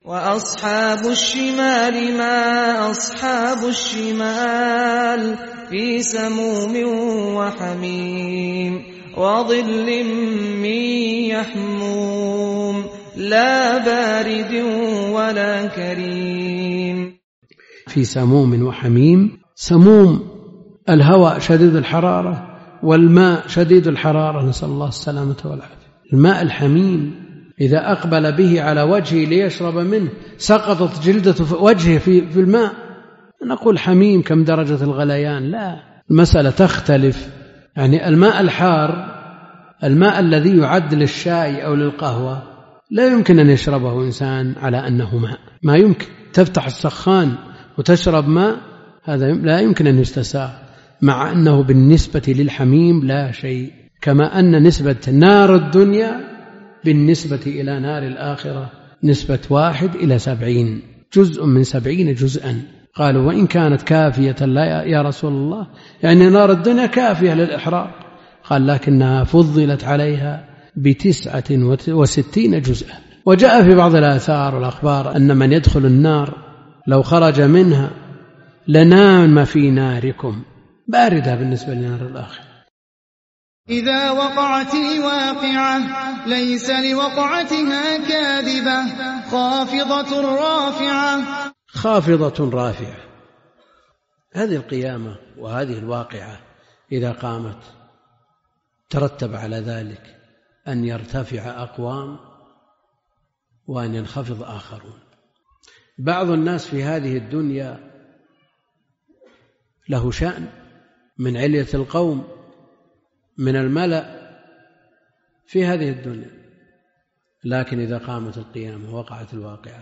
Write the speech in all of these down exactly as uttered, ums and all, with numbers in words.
وأصحاب الشمال ما أصحاب الشمال في سموم وحميم وظل من يحموم لا بارد ولا كريم. في سموم وحميم. سموم الهواء شديد الحرارة، والماء شديد الحرارة، نسأل الله السلامة والعافية. الماء الحميم إذا أقبل به على وجهه ليشرب منه سقطت جلدة وجهه في, في الماء. نقول حميم كم درجة الغليان؟ لا، المسألة تختلف. يعني الماء الحار، الماء الذي يعد للشاي أو للقهوة، لا يمكن أن يشربه إنسان على أنه ماء، ما يمكن. تفتح السخان وتشرب ماء، هذا لا يمكن أن يستساغ، مع أنه بالنسبة للحميم لا شيء. كما أن نسبة نار الدنيا بالنسبة إلى نار الآخرة نسبة واحد إلى سبعين، جزء من سبعين جزءا. قالوا وإن كانت كافية لا يا رسول الله، يعني نار الدنيا كافية للإحراق. قال لكنها فضلت عليها بتسعة وستين جزءا. وجاء في بعض الآثار والأخبار أن من يدخل النار لو خرج منها لنام في ناركم، باردة بالنسبة لنار الآخرة. إذا وقعت الواقعة ليس لوقعتها كاذبة خافضة رافعة. خافضة رافعة، هذه القيامة وهذه الواقعة إذا قامت ترتب على ذلك أن يرتفع أقوام وأن ينخفض آخرون. بعض الناس في هذه الدنيا له شأن من علية القوم، من الملأ في هذه الدنيا، لكن إذا قامت القيامة وقعت الواقعة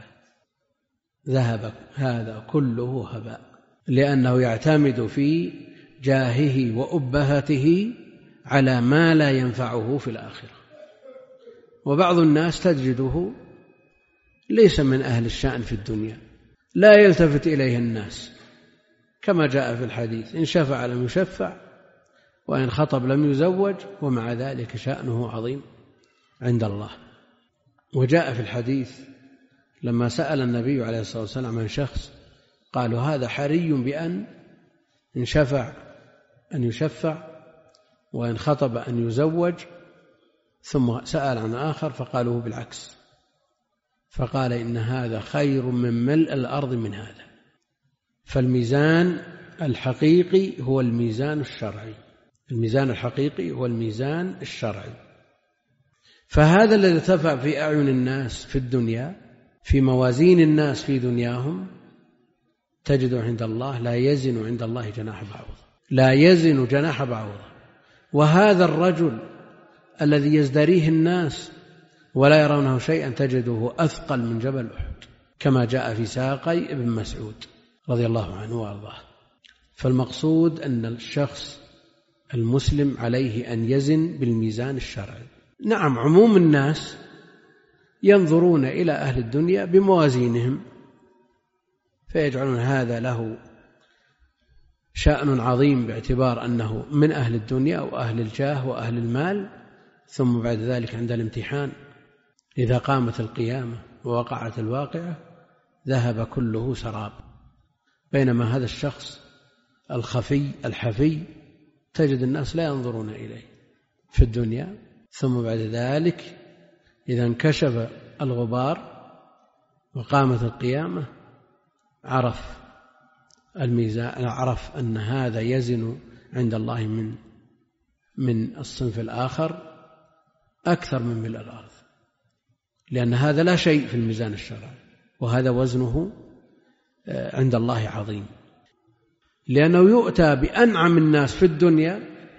ذهب هذا كله هباء، لأنه يعتمد في جاهه وأبهته على ما لا ينفعه في الآخرة. وبعض الناس تجده ليس من أهل الشأن في الدنيا، لا يلتفت إليه الناس، كما جاء في الحديث إن شفع لم يشفع وإن خطب لم يزوج، ومع ذلك شأنه عظيم عند الله. وجاء في الحديث لما سأل النبي عليه الصلاة والسلام عن شخص قالوا هذا حري بأن إن شفع أن يشفع وإن خطب أن يزوج، ثم سأل عن آخر فقالوا بالعكس، فقال إن هذا خير من ملء الأرض من هذا. فالميزان الحقيقي هو الميزان الشرعي، الميزان الحقيقي هو الميزان الشرعي. فهذا الذي ارتفع في أعين الناس في الدنيا، في موازين الناس في دنياهم، تجد عند الله لا يزن عند الله جناح بعوضة، لا يزن جناح بعوضة. وهذا الرجل الذي يزدريه الناس ولا يرونه شيئا تجده أثقل من جبل أحد، كما جاء في ساقي ابن مسعود رضي الله عنه وارضاه. فالمقصود أن الشخص المسلم عليه أن يزن بالميزان الشرعي. نعم، عموم الناس ينظرون إلى أهل الدنيا بموازينهم فيجعلون هذا له شأن عظيم باعتبار أنه من أهل الدنيا وأهل الجاه وأهل المال، ثم بعد ذلك عند الامتحان إذا قامت القيامة ووقعت الواقعة ذهب كله سراب. بينما هذا الشخص الخفي الحفي تجد الناس لا ينظرون إليه في الدنيا، ثم بعد ذلك إذا انكشف الغبار وقامت القيامة عرف الميزان، عرف أن هذا يزن عند الله من من الصنف الآخر أكثر من ملء الأرض، لأن هذا لا شيء في الميزان الشرعي، وهذا وزنه عند الله عظيم. لأنه يؤتى بأنعم الناس في الدنيا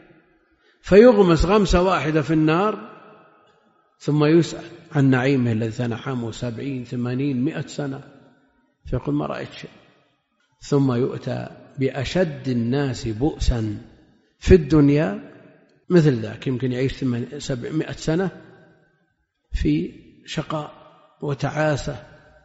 فيغمس غمسة واحدة في النار ثم يسأل عن نعيمه الذي تنعمه سبعين ثمانين مئة سنة فيقول ما رأيت شيء. ثم يؤتى بأشد الناس بؤسا في الدنيا مثل ذاك، يمكن يعيش سبعمائة سنة في شقاء وتعاسة،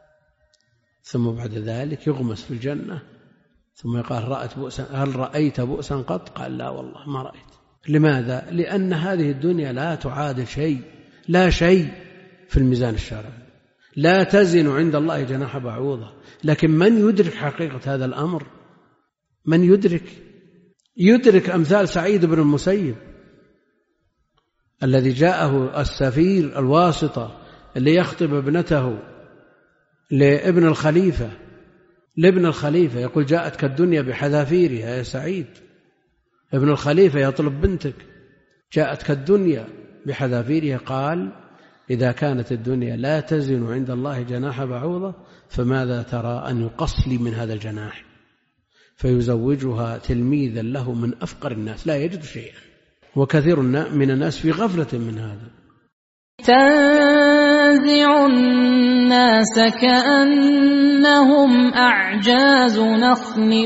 ثم بعد ذلك يغمس في الجنة ثم يقال رأت بؤسا، هل رأيت بؤسا قط؟ قال لا والله ما رأيت. لماذا؟ لأن هذه الدنيا لا تعادل شيء، لا شيء في الميزان الشرعي. لا تزن عند الله جناح بعوضة. لكن من يدرك حقيقة هذا الأمر؟ من يدرك يدرك أمثال سعيد بن المسيب الذي جاءه السفير الواسطة اللي يخطب ابنته لابن الخليفة لابن الخليفة يقول جاءتك الدنيا بحذافيرها يا سعيد. ابن الخليفة يطلب بنتك، جاءتك الدنيا بحذافيرها. قال إذا كانت الدنيا لا تزن عند الله جناح بعوضة فماذا ترى أن يقص لي من هذا الجناح؟ فيزوجها تلميذا له من أفقر الناس لا يجد شيئا. وكثير من الناس في غفلة من هذا. تنزع الناس كأنهم أعجاز نخل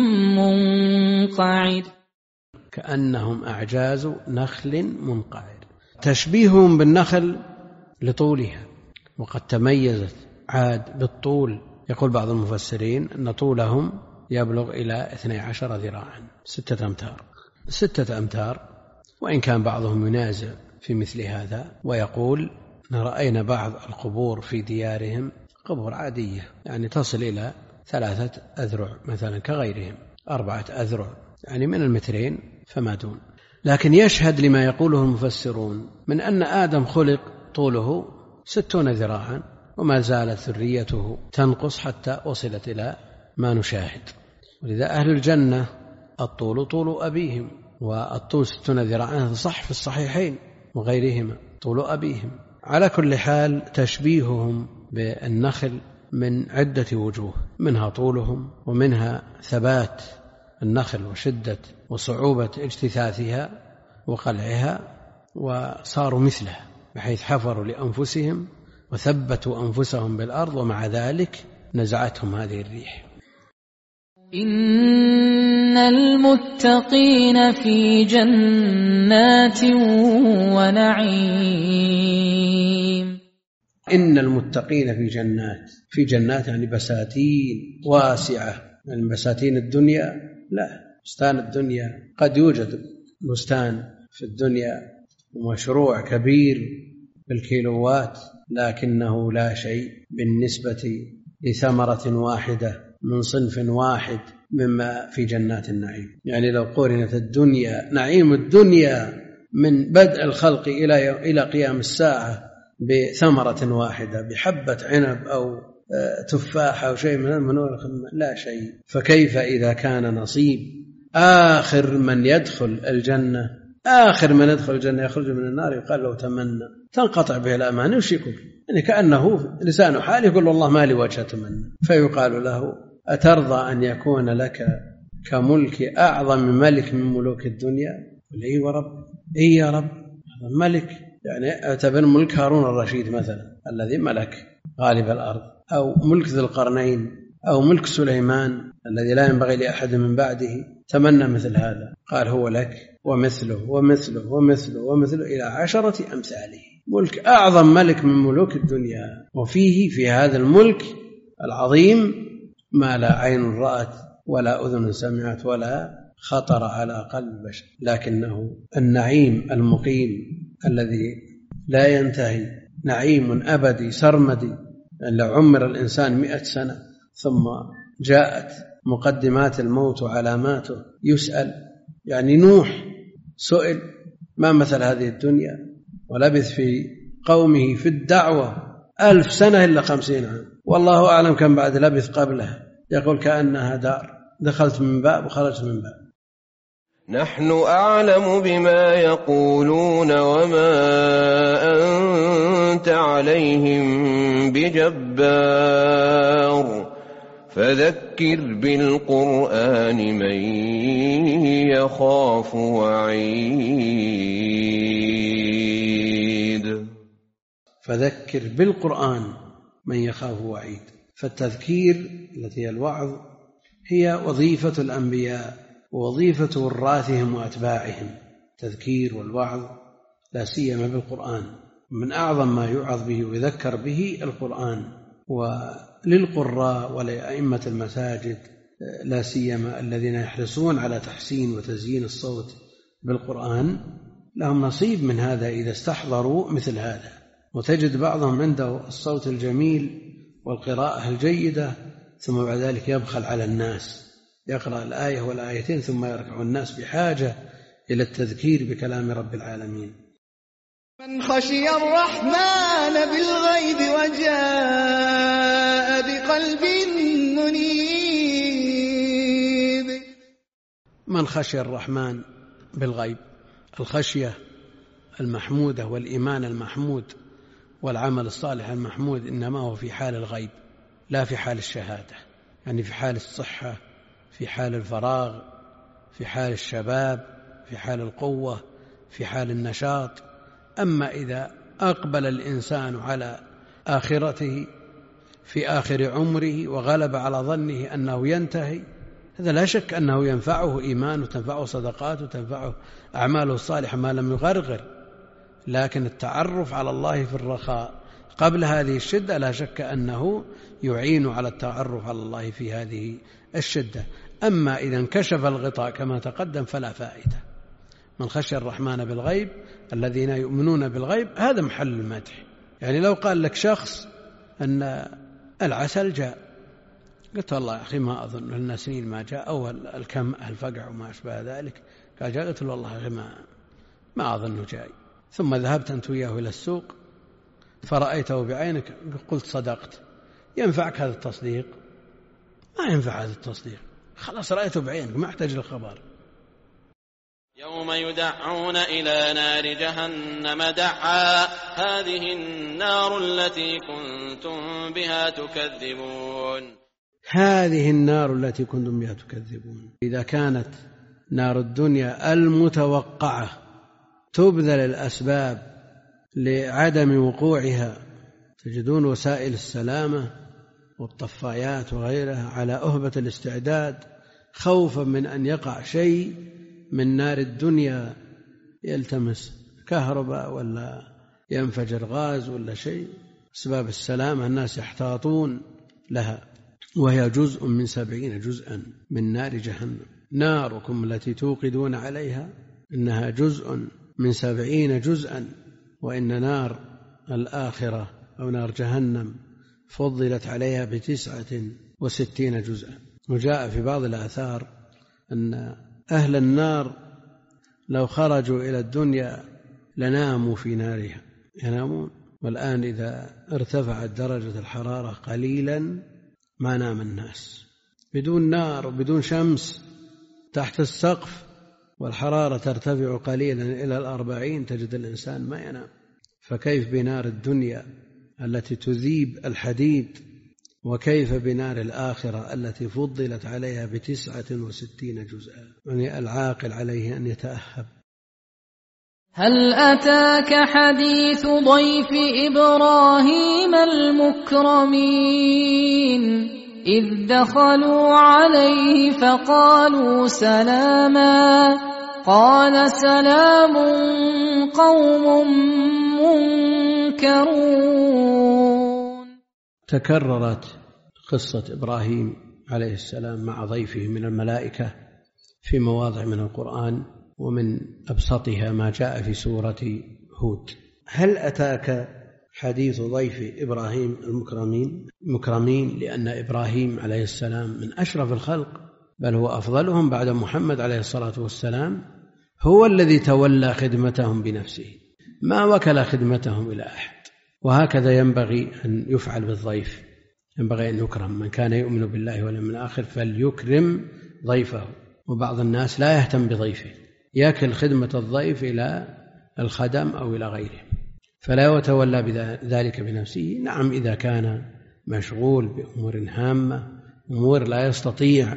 منقعر كأنهم أعجاز نخل منقعر. تشبيههم بالنخل لطولها، وقد تميزت عاد بالطول. يقول بعض المفسرين أن طولهم يبلغ إلى اثني عشر ذراعا، ستة أمتار ستة أمتار وإن كان بعضهم ينازع في مثل هذا ويقول رأينا بعض القبور في ديارهم قبور عادية يعني تصل إلى ثلاثة أذرع مثلا كغيرهم، أربعة أذرع يعني من المترين فما دون. لكن يشهد لما يقوله المفسرون من أن آدم خلق طوله ستون ذراعا وما زالت ذريته تنقص حتى وصلت إلى ما نشاهد. ولذا أهل الجنة الطول طول أبيهم، والطول ستون ذراعا هذا صح في الصحيحين وغيرهما طول أبيهم. على كل حال تشبيههم بالنخل من عدة وجوه، منها طولهم ومنها ثبات النخل وشدة وصعوبة اجتثاثها وقلعها، وصاروا مثلها بحيث حفروا لأنفسهم وثبتوا أنفسهم بالأرض ومع ذلك نزعتهم هذه الريح. إن المتقين في جنات ونعيم. إن المتقين في جنات، في جنات يعني بساتين واسعة. يعني بساتين الدنيا لا، بستان الدنيا قد يوجد بستان في الدنيا ومشروع كبير بالكيلوات لكنه لا شيء بالنسبة لثمرة واحدة من صنف واحد مما في جنات النعيم. يعني لو قورنت الدنيا نعيم الدنيا من بدء الخلق إلى إلى قيام الساعة بثمرة واحدة بحبة عنب أو تفاحة أو شيء من المنور لا شيء، فكيف إذا كان نصيب آخر من يدخل الجنة آخر من يدخل الجنة يخرج من النار يقال له تمنى تنقطع به الأمان وشيكم، يعني كأنه لسان حال يقول والله ما لي وجه أتمنى، فيقال له أترضى أن يكون لك كملك أعظم من ملك من ملوك الدنيا؟ قل إيه ورب إيه يا رب ملك، يعني اعتبر ملك هارون الرشيد مثلا الذي ملك غالب الأرض، أو ملك ذي القرنين، أو ملك سليمان الذي لا ينبغي لأحد من بعده، تمنى مثل هذا. قال هو لك ومثله ومثله ومثله ومثله إلى عشرة أمثاله، ملك أعظم ملك من ملوك الدنيا، وفيه في هذا الملك العظيم ما لا عين رأت ولا أذن سمعت ولا خطر على قلب بشر، لكنه النعيم المقيم الذي لا ينتهي، نعيم أبدي سرمدي. لو عمر الإنسان مئة سنة ثم جاءت مقدمات الموت وعلاماته يسأل، يعني نوح سئل ما مثل هذه الدنيا ولبث في قومه في الدعوة ألف سنة إلا خمسين عام، والله أعلم كم بعد لبث قبلها، يقول كأنها دار دخلت من باب وخرجت من باب. نحن أعلم بما يقولون وما أنت عليهم بجبار فذكر بالقرآن من يخاف وعيد. فذكر بالقرآن من يخاف وعيد. فالتذكير التي هي الوعظ هي وظيفة الأنبياء ووظيفة وراثهم وأتباعهم، تذكير والوعظ لا سيما بالقرآن. من أعظم ما يوعظ به ويذكر به القرآن، وللقراء ولأئمة المساجد لا سيما الذين يحرصون على تحسين وتزيين الصوت بالقرآن لهم نصيب من هذا إذا استحضروا مثل هذا. وتجد بعضهم عنده الصوت الجميل والقراءة الجيدة ثم بعد ذلك يبخل على الناس، يقرأ الآية والآيتين ثم يركع. الناس بحاجة إلى التذكير بكلام رب العالمين. من خشي الرحمن بالغيب وجاء بقلب منيب. من خشي الرحمن بالغيب، الخشية المحمودة والإيمان المحمود والعمل الصالح المحمود إنما هو في حال الغيب لا في حال الشهادة، يعني في حال الصحة، في حال الفراغ، في حال الشباب، في حال القوة، في حال النشاط. أما إذا أقبل الإنسان على آخرته في آخر عمره وغلب على ظنه أنه ينتهي، هذا لا شك أنه ينفعه إيمان وتنفعه صدقات وتنفعه أعماله الصالحة ما لم يغرغر. لكن التعرف على الله في الرخاء قبل هذه الشدة لا شك أنه يعين على التعرف على الله في هذه الشدة. أما إذا انكشف الغطاء كما تقدم فلا فائدة. من خشي الرحمن بالغيب الذين يؤمنون بالغيب، هذا محل المدح. يعني لو قال لك شخص أن العسل جاء، قلت والله يا أخي ما أظن لنا سنين ما جاء، أو الكم الفقع وما أشبه ذلك، قال جاء، قلت والله يا أخي ما, ما أظنه جاي. ثم ذهبت أنت وياه إلى السوق فرأيته بعينك قلت صدقت، ينفعك هذا التصديق؟ ما ينفع هذا التصديق، خلاص رأيته بعينك ما احتاج للخبر. يوم يدعون إلى نار جهنم دعا هذه النار التي كنتم بها تكذبون. هذه النار التي كنتم بها تكذبون. إذا كانت نار الدنيا المتوقعة تبذل الأسباب لعدم وقوعها، تجدون وسائل السلامة والطفايات وغيرها على أهبة الاستعداد خوفا من أن يقع شيء من نار الدنيا، يلتمس كهرباء ولا ينفجر غاز ولا شيء. أسباب السلامة الناس يحتاطون لها، وهي جزء من سبعين جزءا من نار جهنم. ناركم التي توقدون عليها إنها جزء من سبعين جزءا، وإن نار الآخرة أو نار جهنم فضلت عليها بتسعة وستين جزءا. وجاء في بعض الآثار أن أهل النار لو خرجوا إلى الدنيا لناموا في نارها، ينامون. والآن إذا ارتفعت درجة الحرارة قليلا ما نام الناس، بدون نار وبدون شمس تحت السقف والحرارة ترتفع قليلا إلى الأربعين تجد الإنسان ما ينام. فكيف بنار الدنيا التي تذيب الحديد، وكيف بنار الآخرة التي فضلت عليها بتسعة وستين جزءا. يعني العاقل عليه أن يتأهب. هل أتاك حديث ضيف إبراهيم المكرمين إذ دخلوا عليه فقالوا سلاما قال سلام قوم منكرون. تكررت قصة إبراهيم عليه السلام مع ضيفه من الملائكة في مواضع من القرآن، ومن أبسطها ما جاء في سورة هود. هل أتاك حديث ضيف إبراهيم المكرمين؟ مكرمين لأن إبراهيم عليه السلام من أشرف الخلق، بل هو أفضلهم بعد محمد عليه الصلاة والسلام، هو الذي تولى خدمتهم بنفسه، ما وكل خدمتهم إلى أحد. وهكذا ينبغي أن يفعل بالضيف، ينبغي أن يكرم. من كان يؤمن بالله واليوم الآخر فليكرم ضيفه. وبعض الناس لا يهتم بضيفه، يكل خدمة الضيف إلى الخدم أو إلى غيره، فلا يتولى بذلك بنفسه. نعم إذا كان مشغول بأمور هامة، أمور لا يستطيع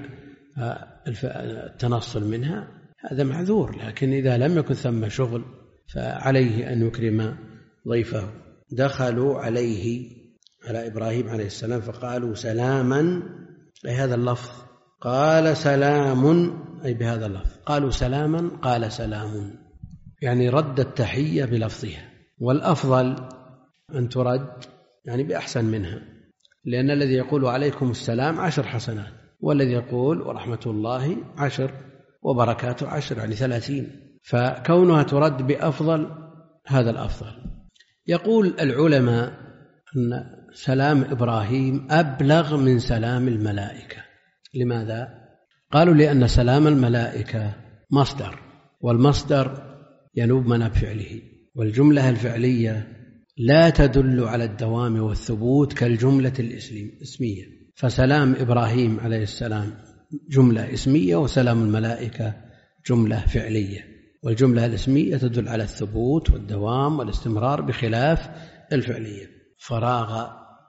التنصل منها، هذا معذور. لكن إذا لم يكن ثم شغل فعليه أن يكرم ضيفه. دخلوا عليه على إبراهيم عليه السلام فقالوا سلاما، أي هذا اللفظ، قال سلام أي بهذا اللفظ، قالوا سلاما قال سلام، يعني رد التحية بلفظها. والأفضل أن ترد يعني بأحسن منها، لأن الذي يقول عليكم السلام عشر حسنات، والذي يقول ورحمة الله عشر وبركاته عشر، يعني ثلاثين. فكونها ترد بأفضل هذا الأفضل. يقول العلماء أن سلام إبراهيم أبلغ من سلام الملائكة. لماذا؟ قالوا لأن سلام الملائكة مصدر، والمصدر ينوب من فعله، والجملة الفعلية لا تدل على الدوام والثبوت كالجملة الإسمية، فسلام إبراهيم عليه السلام جملة اسمية، وسلام الملائكة جملة فعلية، والجملة الاسمية تدل على الثبوت والدوام والاستمرار بخلاف الفعلية. فراغ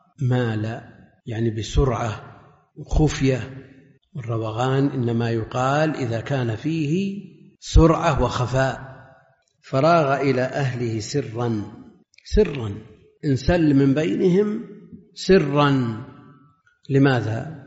مال يعني بسرعة وخفية، والروغان إنما يقال إذا كان فيه سرعة وخفاء. فراغ إلى أهله سرا سرا انسل من بينهم سرا. لماذا؟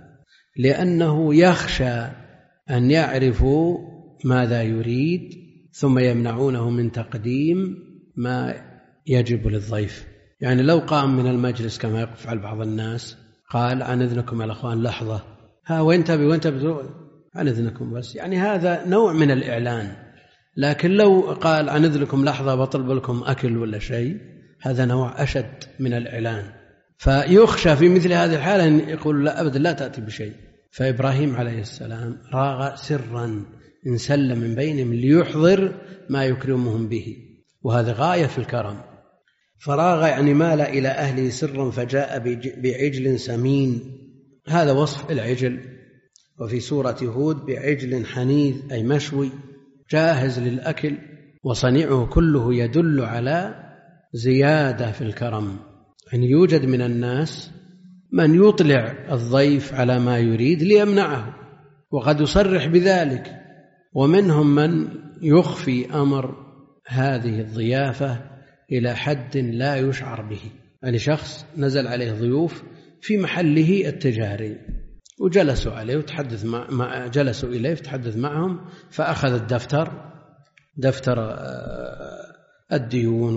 لأنه يخشى أن يعرفوا ماذا يريد ثم يمنعونه من تقديم ما يجب للضيف. يعني لو قام من المجلس كما يفعل بعض الناس قال عن إذنكم يا الأخوان لحظة، ها وين تبي وين تبي عن إذنكم بس، يعني هذا نوع من الإعلان. لكن لو قال عن إذنكم لحظة بطلب لكم أكل ولا شيء، هذا نوع أشد من الإعلان. فيخشى في مثل هذه الحالة أن يقول لا أبدا لا تأتي بشيء. فإبراهيم عليه السلام راغ سرا انسل من بينهم ليحضر ما يكرمهم به، وهذا غاية في الكرم. فراغ يعني مال إلى أهله سرا فجاء بعجل سمين، هذا وصف العجل. وفي سورة هود بعجل حنيذ أي مشوي جاهز للأكل. وصنيعه كله يدل على زيادة في الكرم، يعني يوجد من الناس من يطلع الضيف على ما يريد ليمنعه وقد يصرح بذلك، ومنهم من يخفي أمر هذه الضيافة إلى حد لا يشعر به. يعني شخص نزل عليه ضيوف في محله التجاري وجلسوا عليه وتحدث مع جلسوا إليه وتحدث معهم، فأخذ الدفتر دفتر الديون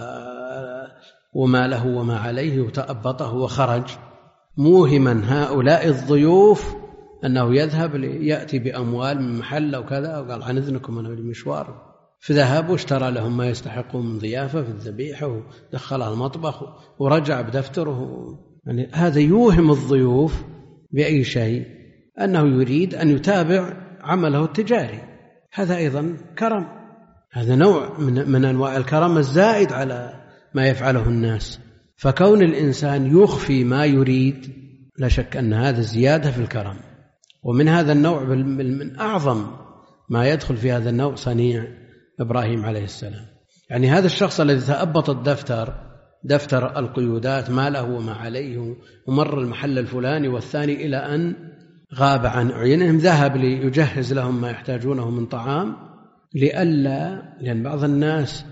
وما له وما عليه وتأبطه وخرج موهما هؤلاء الضيوف أنه يذهب ليأتي بأموال من محل أو كذا، وقال عن إذنكم أنا بمشوار. فذهب واشترى لهم ما يستحقون من ضيافة في الذبيحة ودخلها المطبخ ورجع بدفتره. يعني هذا يوهم الضيوف بأي شيء أنه يريد أن يتابع عمله التجاري. هذا أيضا كرم، هذا نوع من, من أنواع الكرم الزائد على ما يفعله الناس. فكون الإنسان يخفي ما يريد لا شك أن هذا زيادة في الكرم. ومن هذا النوع من أعظم ما يدخل في هذا النوع صنيع إبراهيم عليه السلام. يعني هذا الشخص الذي تأبط الدفتر دفتر القيودات ما له وما عليه ومر المحل الفلاني والثاني إلى أن غاب عن أعينهم، ذهب ليجهز لهم ما يحتاجونه من طعام لئلا، لأن بعض الناس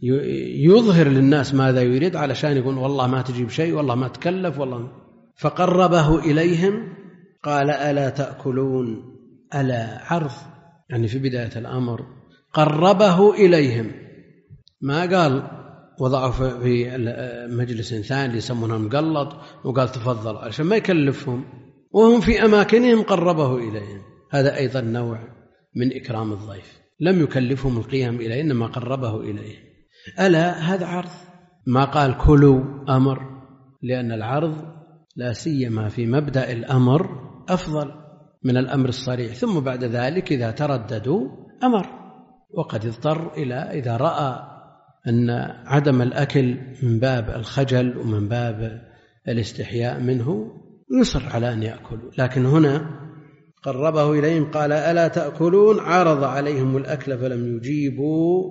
يظهر للناس ماذا يريد علشان يقول والله ما تجيب شيء والله ما تكلف والله. فقربه إليهم قال ألا تأكلون. ألا عرض، يعني في بداية الأمر قربه إليهم، ما قال وضعه في مجلس ثاني يسمونه مقلط وقال تفضل عشان ما يكلفهم، وهم في أماكنهم قربه إليهم. هذا أيضا نوع من إكرام الضيف، لم يكلفهم القيام إليه إنما قربه إليه. ألا هذا عرض، ما قال كلوا أمر، لأن العرض لا سيما في مبدأ الأمر أفضل من الأمر الصريح، ثم بعد ذلك إذا ترددوا أمر. وقد اضطر إلى إذا رأى أن عدم الأكل من باب الخجل ومن باب الاستحياء منه يصر على أن يأكلوا. لكن هنا قربه إليهم قال ألا تأكلون، عرض عليهم الأكل فلم يجيبوا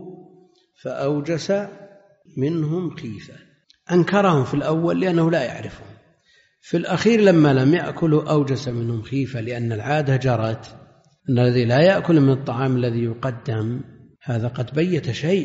فأوجس منهم خيفة. أنكرهم في الأول لأنه لا يعرفهم، في الأخير لما لم يأكلوا أوجس منهم خيفة، لأن العادة جرت أن الذي لا يأكل من الطعام الذي يقدم هذا قد بيت شيء.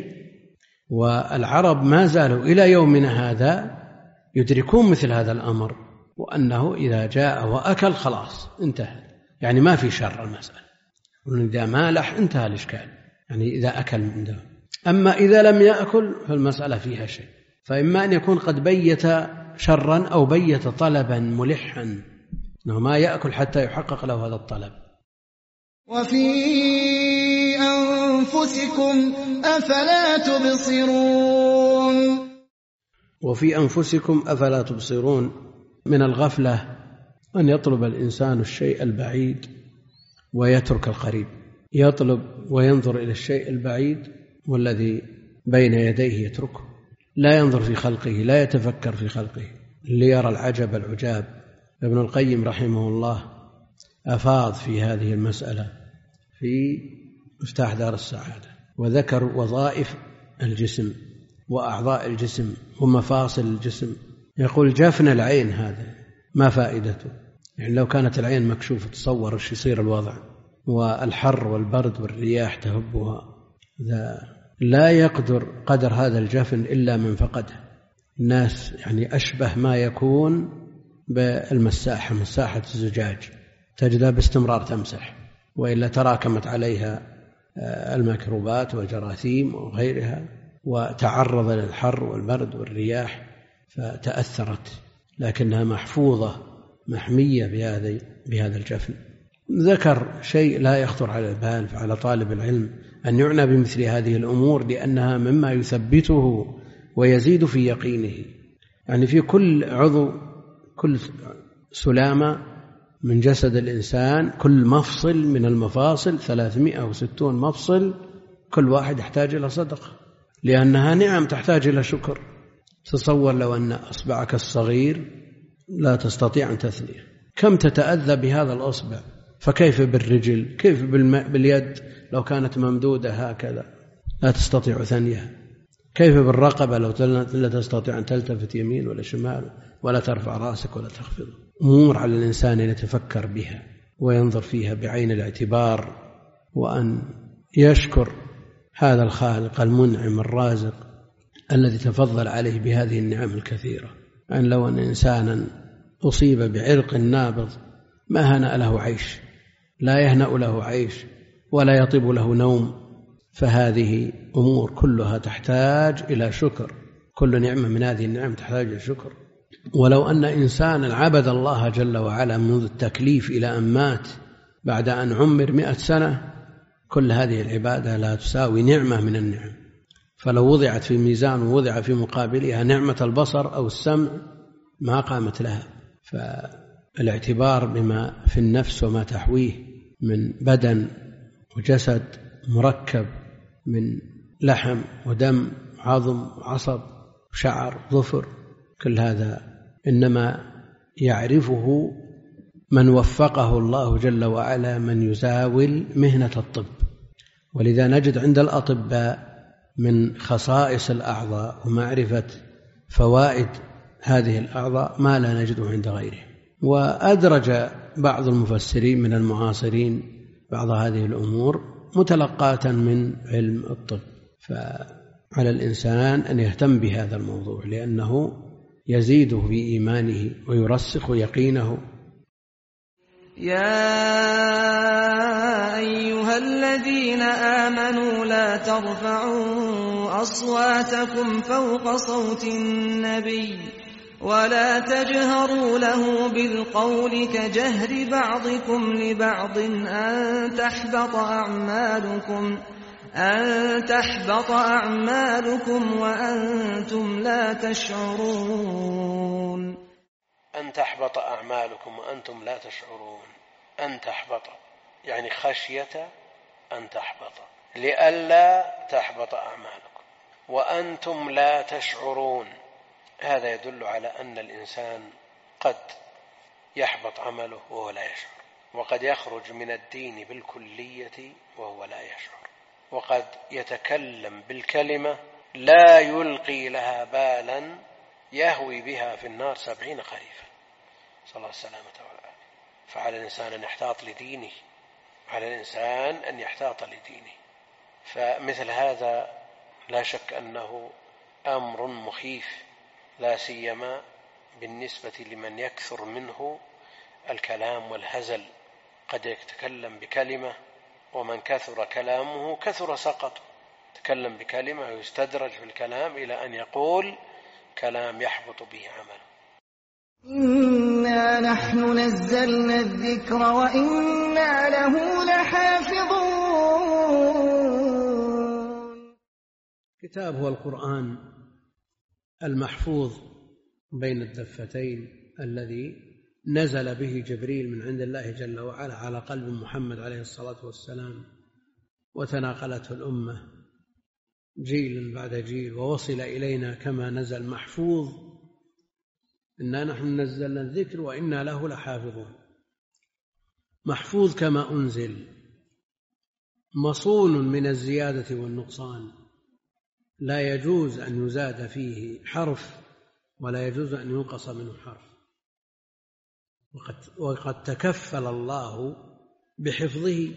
والعرب ما زالوا إلى يومنا هذا يدركون مثل هذا الأمر، وأنه إذا جاء وأكل خلاص انتهى، يعني ما في شر المسألة. وإذا مالح انتهى الإشكال، يعني إذا أكل من ده. أما إذا لم يأكل فالمسألة فيها شيء، فإما أن يكون قد بيت شرا أو بيت طلبا ملحا أنه ما يأكل حتى يحقق له هذا الطلب. وفي أنفسكم أفلا تبصرون. وفي أنفسكم أفلا تبصرون. من الغفلة أن يطلب الإنسان الشيء البعيد ويترك القريب، يطلب وينظر إلى الشيء البعيد والذي بين يديه يتركه، لا ينظر في خلقه، لا يتفكر في خلقه ليرى العجب العجاب. ابن القيم رحمه الله أفاض في هذه المسألة في مفتاح دار السعادة، وذكر وظائف الجسم وأعضاء الجسم ومفاصل الجسم. يقول جفن العين هذا ما فائدته؟ يعني لو كانت العين مكشوفة تصور ايش يصير الوضع، والحر والبرد والرياح تهبها. لا يقدر قدر هذا الجفن إلا من فقده. الناس يعني أشبه ما يكون بالمساحة، مساحة الزجاج تجدها باستمرار تمسح، وإلا تراكمت عليها الميكروبات والجراثيم وغيرها وتعرض للحر والبرد والرياح فتأثرت، لكنها محفوظة محمية بهذا بهذا الجفن. ذكر شيء لا يخطر على البال على طالب العلم أن يعنى بمثل هذه الأمور، لأنها مما يثبته ويزيد في يقينه. يعني في كل عضو، كل سلامة من جسد الإنسان، كل مفصل من المفاصل ثلاثمائة وستون مفصل، كل واحد يحتاج إلى صدقة، لأنها نعم تحتاج إلى شكر. تصور لو أن أصبعك الصغير لا تستطيع أن تثنيه، كم تتأذى بهذا الأصبع، فكيف بالرجل، كيف باليد لو كانت ممدودة هكذا لا تستطيع ثنيها، كيف بالرقبة لو لا تستطيع أن تلتفت يمين ولا شمال ولا ترفع رأسك ولا تخفض. أمور على الإنسان أن يتفكر بها وينظر فيها بعين الاعتبار، وأن يشكر هذا الخالق المنعم الرازق الذي تفضل عليه بهذه النعم الكثيرة. أن لو أن إنسانا أصيب بعرق نابض ما هنأ له عيش، لا يهنأ له عيش ولا يطيب له نوم. فهذه أمور كلها تحتاج إلى شكر، كل نعمة من هذه النعم تحتاج إلى شكر. ولو أن إنسانا عبد الله جل وعلا منذ التكليف إلى أن مات بعد أن عمر مئة سنة، كل هذه العبادة لا تساوي نعمة من النعم. فلو وضعت في ميزان ووضع في مقابلها نعمة البصر أو السمع ما قامت لها. فالاعتبار بما في النفس وما تحويه من بدن وجسد مركب من لحم ودم عظم عصب شعر ظفر، كل هذا إنما يعرفه من وفقه الله جل وعلا من يزاول مهنة الطب. ولذا نجد عند الأطباء من خصائص الأعضاء ومعرفة فوائد هذه الأعضاء ما لا نجده عند غيره. وأدرج بعض المفسرين من المعاصرين بعض هذه الأمور متلقاة من علم الطب. فعلى الإنسان أن يهتم بهذا الموضوع، لأنه يزيده في إيمانه ويرسخ يقينه. يا أيها الذين آمنوا لا ترفعوا أصواتكم فوق صوت النبي ولا تجهروا له بالقول كجهر بعضكم لبعض أن تحبط أعمالكم أن تحبط أعمالكم وأنتم لا تشعرون. أن تحبط أعمالكم وأنتم لا تشعرون. أن تحبط يعني خشية أن تحبط، لئلا تحبط أعمالكم وأنتم لا تشعرون. هذا يدل على أن الإنسان قد يحبط عمله وهو لا يشعر، وقد يخرج من الدين بالكلية وهو لا يشعر، وقد يتكلم بالكلمة لا يلقي لها بالا يهوي بها في النار سبعين خريفا، صلى الله السلامة والعافية. فعلى الإنسان أن يحتاط لدينه، على الإنسان أن يحتاط لدينه. فمثل هذا لا شك أنه أمر مخيف، لا سيما بالنسبة لمن يكثر منه الكلام والهزل. قد يتكلم بكلمة ومن كثر كلامه كثر سقطه، تكلم بكلمة ويستدرج في الكلام إلى أن يقول كلام يحبط به عمله. إنا نحن نزلنا الذكر وإنا له لحافظون. كتاب هو القرآن المحفوظ بين الدفتين الذي نزل به جبريل من عند الله جل وعلا على قلب محمد عليه الصلاة والسلام، وتناقلته الأمة جيل بعد جيل، ووصل إلينا كما نزل محفوظ. إنا نحن نزلنا الذكر وإنا له لحافظون. محفوظ كما أنزل، مصون من الزيادة والنقصان، لا يجوز أن يزاد فيه حرف ولا يجوز أن ينقص منه حرف. وقد, وقد تكفل الله بحفظه،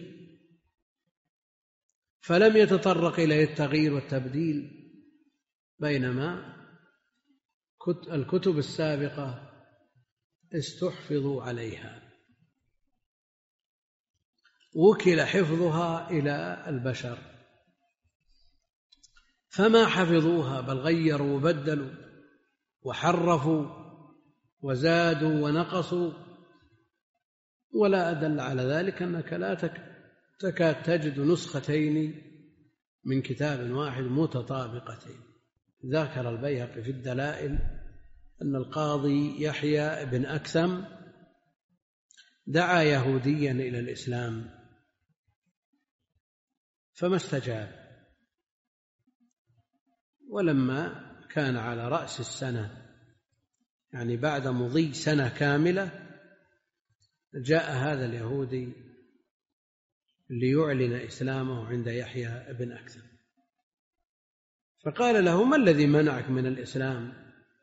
فلم يتطرق إلى التغيير والتبديل، بينما الكتب السابقة استحفظوا عليها، وكل حفظها إلى البشر فما حفظوها، بل غيروا وبدلوا وحرفوا وزادوا ونقصوا. ولا أدل على ذلك أنك لا تكاد تجد نسختين من كتاب واحد متطابقتين. ذكر البيهقي في الدلائل أن القاضي يحيى بن أكثم دعا يهوديا إلى الإسلام فما استجاب، ولما كان على رأس السنة، يعني بعد مضي سنة كاملة، جاء هذا اليهودي ليعلن إسلامه عند يحيى بن أكثم، فقال له: ما الذي منعك من الإسلام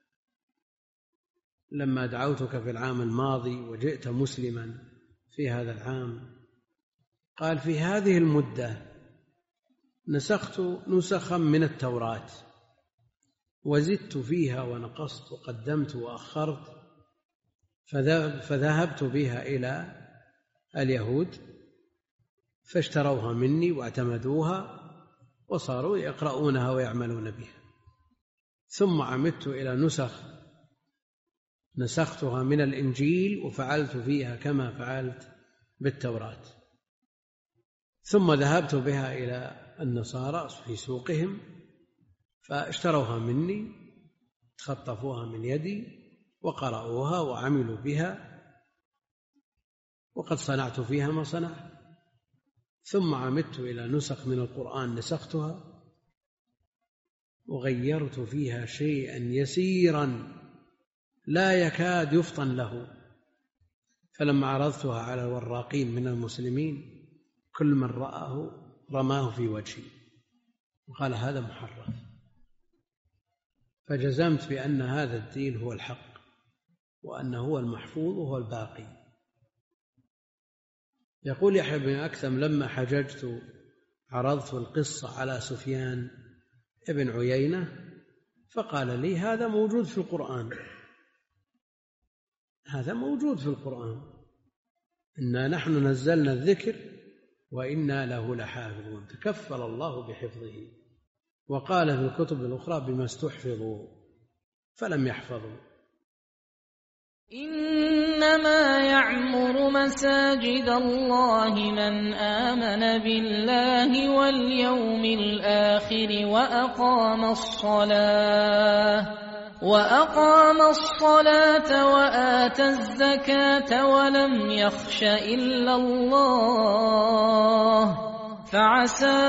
لما دعوتك في العام الماضي وجئت مسلما في هذا العام؟ قال: في هذه المدة نسخت نسخا من التوراة وزدت فيها ونقصت وقدمت وأخرت، فذهبت بها إلى اليهود فاشتروها مني واعتمدوها وصاروا يقرؤونها ويعملون بها، ثم عمدت إلى نسخ نسختها من الإنجيل وفعلت فيها كما فعلت بالتوراة، ثم ذهبت بها إلى النصارى في سوقهم فاشتروها مني، تخطفوها من يدي وقرأوها وعملوا بها، وقد صنعت فيها ما صنعت. ثم عمدت إلى نسخ من القرآن نسختها وغيرت فيها شيئا يسيرا لا يكاد يفطن له، فلما عرضتها على الوراقين من المسلمين كل من رآه رماه في وجهي وقال: هذا محرف. فجزمت بأن هذا الدين هو الحق، وأنه هو المحفوظ وهو الباقي. يقول يحيى بن أكثم: لما حججت عرضت القصة على سفيان ابن عيينة فقال لي: هذا موجود في القرآن، هذا موجود في القرآن، إنا نحن نزلنا الذكر وإنا له لحافظون. تكفل الله بحفظه، وقال في الكتب الأخرى: بما استحفظوا، فلم يحفظوا. إنما يعمر مساجد الله من آمن بالله واليوم الآخر وأقام الصلاة وأقام الصلاة وآتى الزكاة ولم يخش إلا الله، فعسى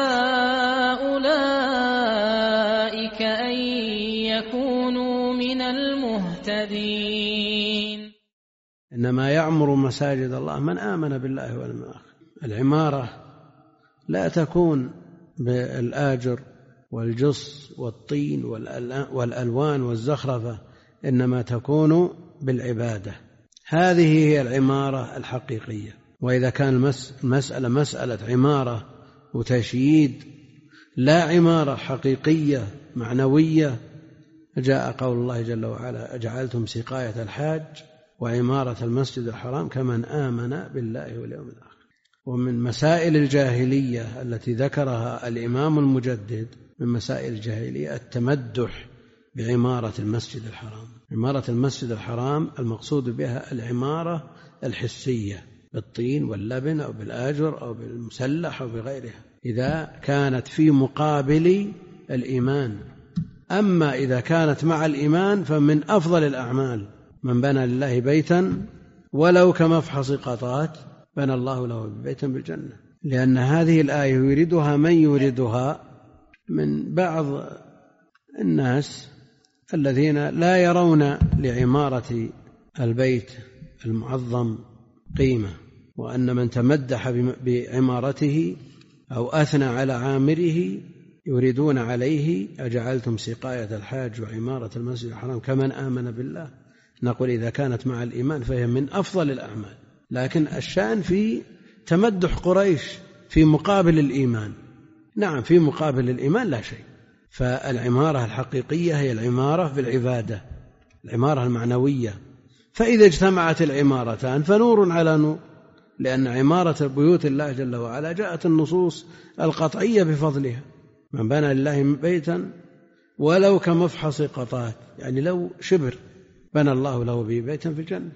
أولئك أن يكونوا من المهتدين. إنما يعمر مساجد الله من آمن بالله واليوم الآخر. العمارة لا تكون بالآجر والجص والطين والألوان والزخرفة، إنما تكون بالعبادة. هذه هي العمارة الحقيقية. وإذا كان المسألة مسألة عمارة وتشييد لا عمارة حقيقية معنوية، جاء قول الله جل وعلا: أجعلتم سقاية الحاج وعمارة المسجد الحرام كمن آمن بالله واليوم الآخر. ومن مسائل الجاهلية التي ذكرها الإمام المجدد من مسائل الجاهلية التمدح بعمارة المسجد الحرام. عمارة المسجد الحرام المقصود بها العمارة الحسية بالطين واللبن أو بالآجر أو بالمسلح أو بغيرها، إذا كانت في مقابل الإيمان أما إذا كانت مع الإيمان فمن أفضل الأعمال من بنى لله بيتا ولو كمفحص قطات بنى الله له بيتا بالجنة، لأن هذه الآية يريدها من يريدها من بعض الناس الذين لا يرون لعمارة البيت المعظم قيمة، وأن من تمدح بعمارته أو أثنى على عامره يريدون عليه أجعلتم سقاية الحاج وعمارة المسجد الحرام كمن آمن بالله. نقول إذا كانت مع الإيمان فهي من أفضل الأعمال، لكن الشأن في تمدح قريش في مقابل الإيمان. نعم في مقابل الإيمان لا شيء، فالعمارة الحقيقية هي العمارة بالعبادة، العمارة المعنوية. فإذا اجتمعت العمارتان فنور على نور، لأن عمارة بيوت الله جل وعلا جاءت النصوص القطعية بفضلها. من بنى لله بيتا ولو كمفحص قطات، يعني لو شبر بنى الله له به بيتا في الجنة.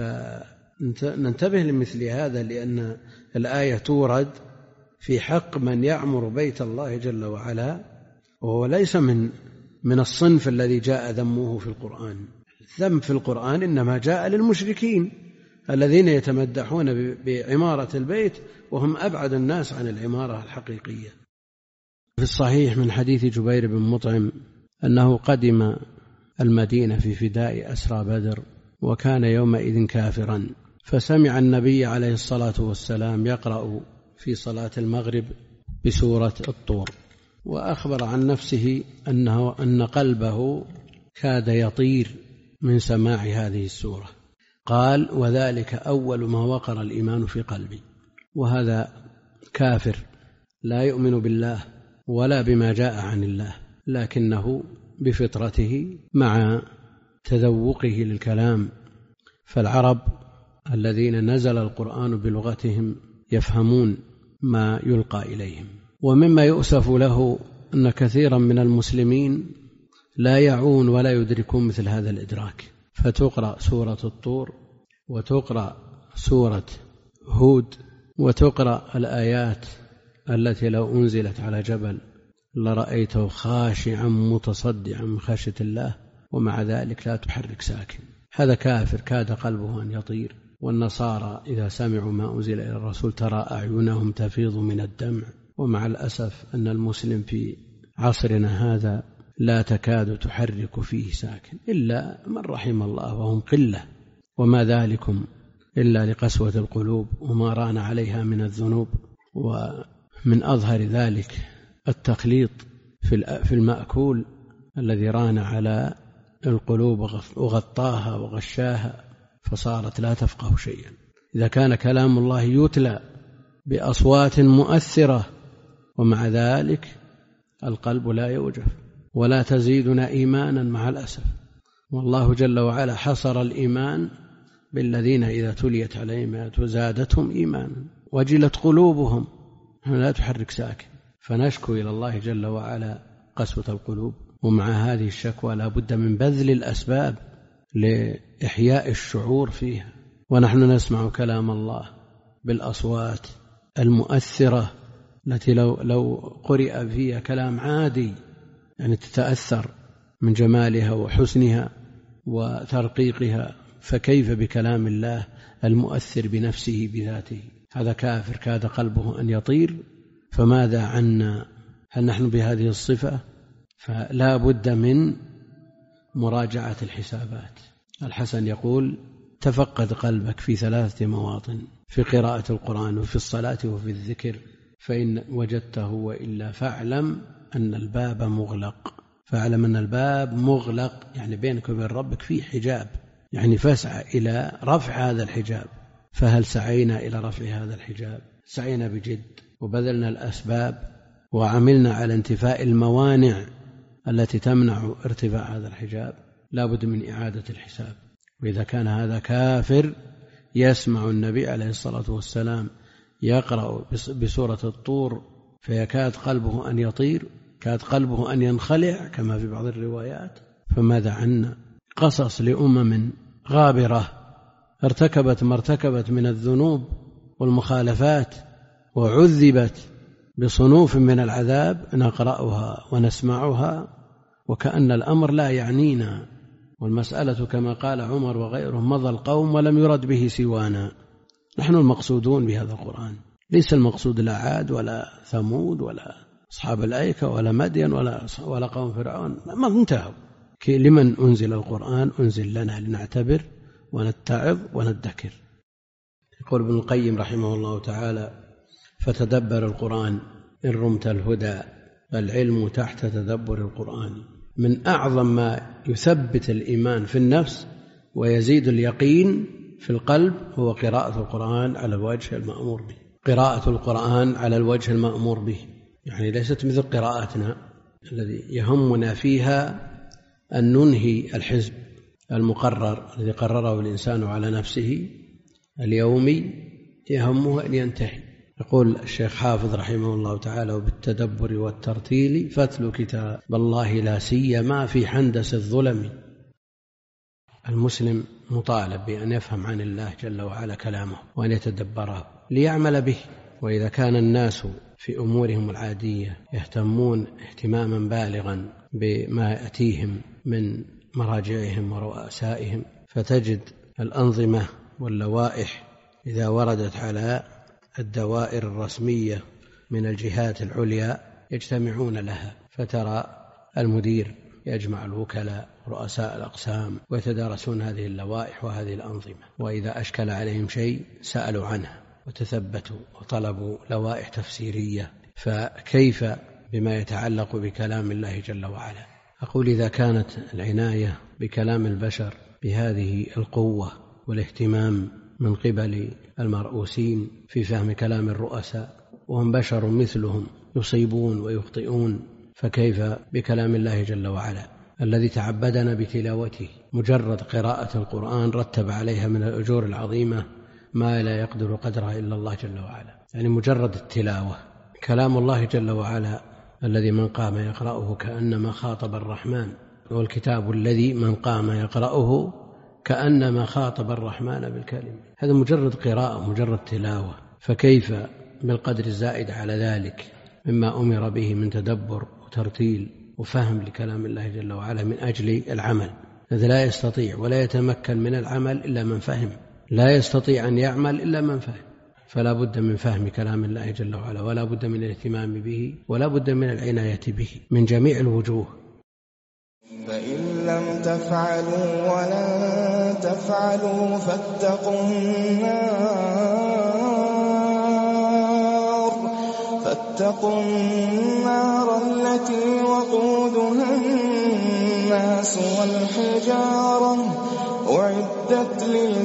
فننتبه لمثل هذا، لأن الآية تورد في حق من يعمر بيت الله جل وعلا، وهو ليس من من الصنف الذي جاء ذمه في القرآن. الذم في القرآن إنما جاء للمشركين الذين يتمدحون بعمارة البيت وهم أبعد الناس عن العمارة الحقيقية. في الصحيح من حديث جبير بن مطعم أنه قدم المدينة في فداء أسرى بدر، وكان يومئذ كافرا، فسمع النبي عليه الصلاة والسلام يقرأ في صلاة المغرب بسورة الطور، وأخبر عن نفسه أنه أن قلبه كاد يطير من سماع هذه السورة. قال: وذلك أول ما وقر الإيمان في قلبي. وهذا كافر لا يؤمن بالله ولا بما جاء عن الله، لكنه بفطرته مع تذوقه للكلام. فالعرب الذين نزل القرآن بلغتهم يفهمون ما يلقى إليهم. ومما يؤسف له أن كثيرا من المسلمين لا يعون ولا يدركون مثل هذا الإدراك، فتقرأ سورة الطور وتقرأ سورة هود وتقرأ الآيات التي لو أنزلت على جبل لرأيته خاشعا متصدعا من خشية الله، ومع ذلك لا تحرك ساكن. هذا كافر كاد قلبه أن يطير. والنصارى إذا سمعوا ما أنزل إلى الرسول ترى أعينهم تفيض من الدمع. ومع الأسف أن المسلم في عصرنا هذا لا تكاد تحرك فيه ساكن إلا من رحم الله، وهم قلة، وما ذلكم إلا لقسوة القلوب وما ران عليها من الذنوب. ومن أظهر ذلك التخليط في المأكول الذي ران على القلوب وغطاها وغشاها فصارت لا تفقه شيئا. إذا كان كلام الله يتلى بأصوات مؤثرة ومع ذلك القلب لا يوجف ولا تزيدنا إيمانا مع الأسف. والله جل وعلا حصر الإيمان بالذين إذا تليت عليهم زادتهم إيمانا وجلت قلوبهم، لا تحرك ساكن. فنشكو إلى الله جل وعلا قسوة القلوب، ومع هذه الشكوى لا بد من بذل الأسباب لإحياء الشعور فيها. ونحن نسمع كلام الله بالأصوات المؤثرة التي لو, لو قرئ فيها كلام عادي يعني تتأثر من جمالها وحسنها وترقيقها، فكيف بكلام الله المؤثر بنفسه بذاته؟ هذا كافر كاد قلبه أن يطير. فماذا عنا؟ هل نحن بهذه الصفة؟ فلا بد من مراجعة الحسابات. الحسن يقول: تفقد قلبك في ثلاثة مواطن، في قراءة القرآن وفي الصلاة وفي الذكر، فإن وجدته وإلا فاعلم أن الباب مغلق. فاعلم أن الباب مغلق يعني بينك وبين ربك في حجاب، يعني فاسعى إلى رفع هذا الحجاب. فهل سعينا إلى رفع هذا الحجاب؟ سعينا بجد وبذلنا الأسباب وعملنا على انتفاء الموانع التي تمنع ارتفاع هذا الحجاب؟ لا بد من إعادة الحساب. وإذا كان هذا كافر يسمع النبي عليه الصلاة والسلام يقرأ بسورة الطور فيكاد قلبه أن يطير، كاد قلبه أن ينخلع كما في بعض الروايات، فماذا عنا؟ قصص لأمم غابرة ارتكبت ما ارتكبت من الذنوب والمخالفات وعذبت بصنوف من العذاب، نقرأها ونسمعها وكأن الأمر لا يعنينا، والمسألة كما قال عمر وغيره مضى القوم ولم يرد به سوانا. نحن المقصودون بهذا القرآن، ليس المقصود لا عاد ولا ثمود ولا أصحاب الأيكة ولا مدين ولا ولا قوم فرعون، ما انتهوا. لمن أنزل القرآن؟ أنزل لنا لنعتبر ونتعظ وندكر. يقول ابن القيم رحمه الله تعالى: فتدبر القرآن إن رمت الهدى، العلم تحت تدبر القرآن. من أعظم ما يثبت الإيمان في النفس ويزيد اليقين في القلب هو قراءة القرآن على الوجه المأمور به. قراءة القرآن على الوجه المأمور به، يعني ليست مثل قراءتنا الذي يهمنا فيها أن ننهي الحزب المقرر الذي قرره الإنسان على نفسه اليومي، يهمه أن ينتهي. يقول الشيخ حافظ رحمه الله تعالى: وبالتدبر والترتيل فتل كتاب الله لا سيما في حندس الظلم. المسلم مطالب بأن يفهم عن الله جل وعلا كلامه وأن يتدبره ليعمل به. وإذا كان الناس في أمورهم العادية يهتمون اهتماما بالغا بما يأتيهم من مراجعهم ورؤسائهم، فتجد الأنظمة واللوائح إذا وردت على الدوائر الرسمية من الجهات العليا يجتمعون لها، فترى المدير يجمع الوكلاء رؤساء الأقسام ويتدارسون هذه اللوائح وهذه الأنظمة، وإذا أشكل عليهم شيء سألوا عنه وتثبتوا وطلبوا لوائح تفسيرية. فكيف بما يتعلق بكلام الله جل وعلا؟ أقول إذا كانت العناية بكلام البشر بهذه القوة والاهتمام من قبل المرؤوسين في فهم كلام الرؤساء، وهم بشر مثلهم يصيبون ويخطئون، فكيف بكلام الله جل وعلا الذي تعبدنا بتلاوته؟ مجرد قراءة القرآن رتب عليها من الأجور العظيمة ما لا يقدر قدرها إلا الله جل وعلا. يعني مجرد التلاوة كلام الله جل وعلا الذي من قام يقرأه كأنما خاطب الرحمن، والكتاب الذي من قام يقرأه كأنما خاطب الرحمن بالكلمة. هذا مجرد قراءة، مجرد تلاوة، فكيف بالقدر الزائد على ذلك مما أمر به من تدبر وترتيل وفهم لكلام الله جل وعلا من أجل العمل. هذا لا يستطيع ولا يتمكن من العمل إلا من فهم، لا يستطيع أن يعمل إلا من فهم. فلا بد من فهم كلام الله جل وعلا، ولا بد من الاهتمام به، ولا بد من العناية به من جميع الوجوه. فإن لم تفعلوا ولن تفعلوا فاتقوا النار فاتقوا النار التي وقودها الناس والحجارة أعدت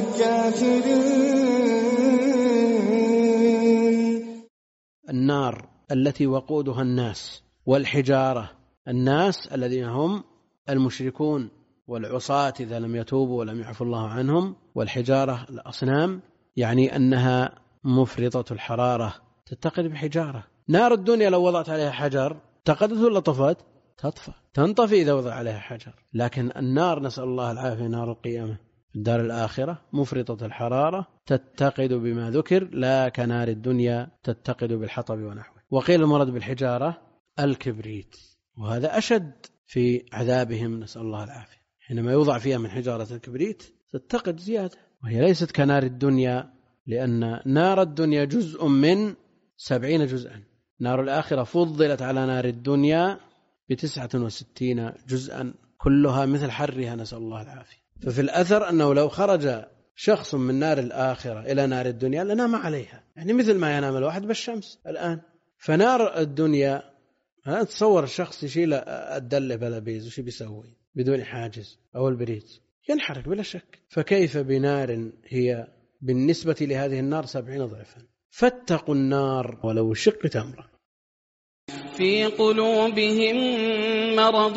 للكافرين. النار التي وقودها الناس والحجارة، الناس الذين هم المشركون والعصاة إذا لم يتوبوا ولم يعفو الله عنهم، والحجارة الأصنام، يعني أنها مفرطة الحرارة تتقد بحجارة. نار الدنيا لو وضعت عليها حجر تقدت ولا طفت؟ تطفى، تنطفي إذا وضع عليها حجر. لكن النار نسأل الله العافية نار القيامة في الدار الآخرة مفرطة الحرارة تتقد بما ذكر، لا كنار الدنيا تتقد بالحطب ونحوه. وقيل المراد بالحجارة الكبريت، وهذا أشد في عذابهم نسأل الله العافية. حينما يوضع فيها من حجارة الكبريت تتقد زيادة، وهي ليست كنار الدنيا، لأن نار الدنيا جزء من سبعين جزءا، نار الآخرة فضلت على نار الدنيا بتسعة وستين جزءا كلها مثل حرها نسأل الله العافية. ففي الأثر أنه لو خرج شخص من نار الآخرة إلى نار الدنيا لنام عليها، يعني مثل ما ينام الواحد بالشمس الآن. فنار الدنيا ها، تصور الشخص يشيل الدلة بلا بيز وش بيسوي بدون حاجز أو البريد؟ ينحرق بلا شك. فكيف بنار هي بالنسبة لهذه النار سبعين ضعفا؟ فاتقوا النار ولو شق تمرة. في قلوبهم مرض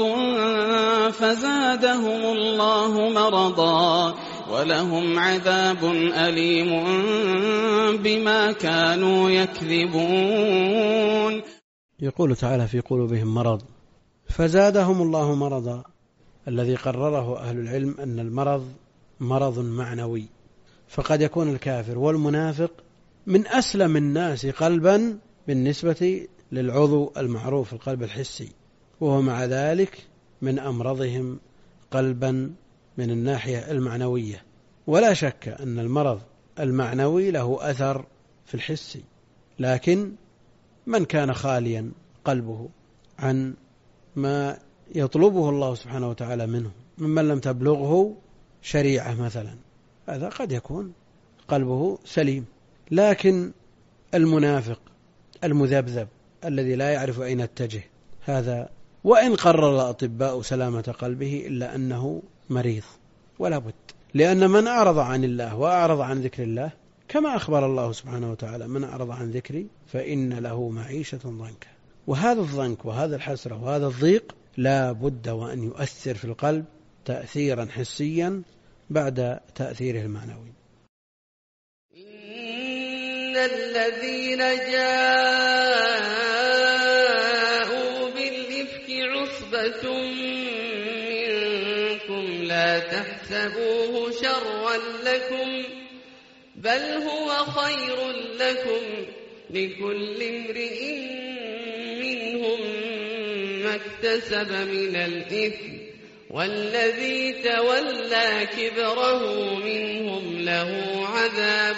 فزادهم الله مرضا ولهم عذاب أليم بما كانوا يكذبون. يقول تعالى في قلوبهم مرض فزادهم الله مرضا. الذي قرره أهل العلم أن المرض مرض معنوي، فقد يكون الكافر والمنافق من أسلم الناس قلبا بالنسبة للعضو المعروف القلب الحسي، وهو مع ذلك من أمرضهم قلبا من الناحية المعنوية. ولا شك أن المرض المعنوي له أثر في الحس، لكن من كان خاليا قلبه عن ما يطلبه الله سبحانه وتعالى منه ممن لم تبلغه شريعة مثلا، هذا قد يكون قلبه سليم. لكن المنافق المذبذب الذي لا يعرف أين يتجه، هذا وإن قرر الأطباء سلامة قلبه إلا أنه مريض ولا بد، لأن من أعرض عن الله وأعرض عن ذكر الله كما أخبر الله سبحانه وتعالى: من أعرض عن ذكري فإن له معيشة ضنكا. وهذا الضنك وهذا الحسرة وهذا الضيق لا بد وأن يؤثر في القلب تأثيرا حسيا بعد تأثيره المعنوي. إن الذين جاءوا بالإفك عصبة منكم لا تحسبوه شرا لكم بل هو خير لكم لكل امرئ منهم ما اكتسب من الإثم والذي تولى كبره منهم له عذاب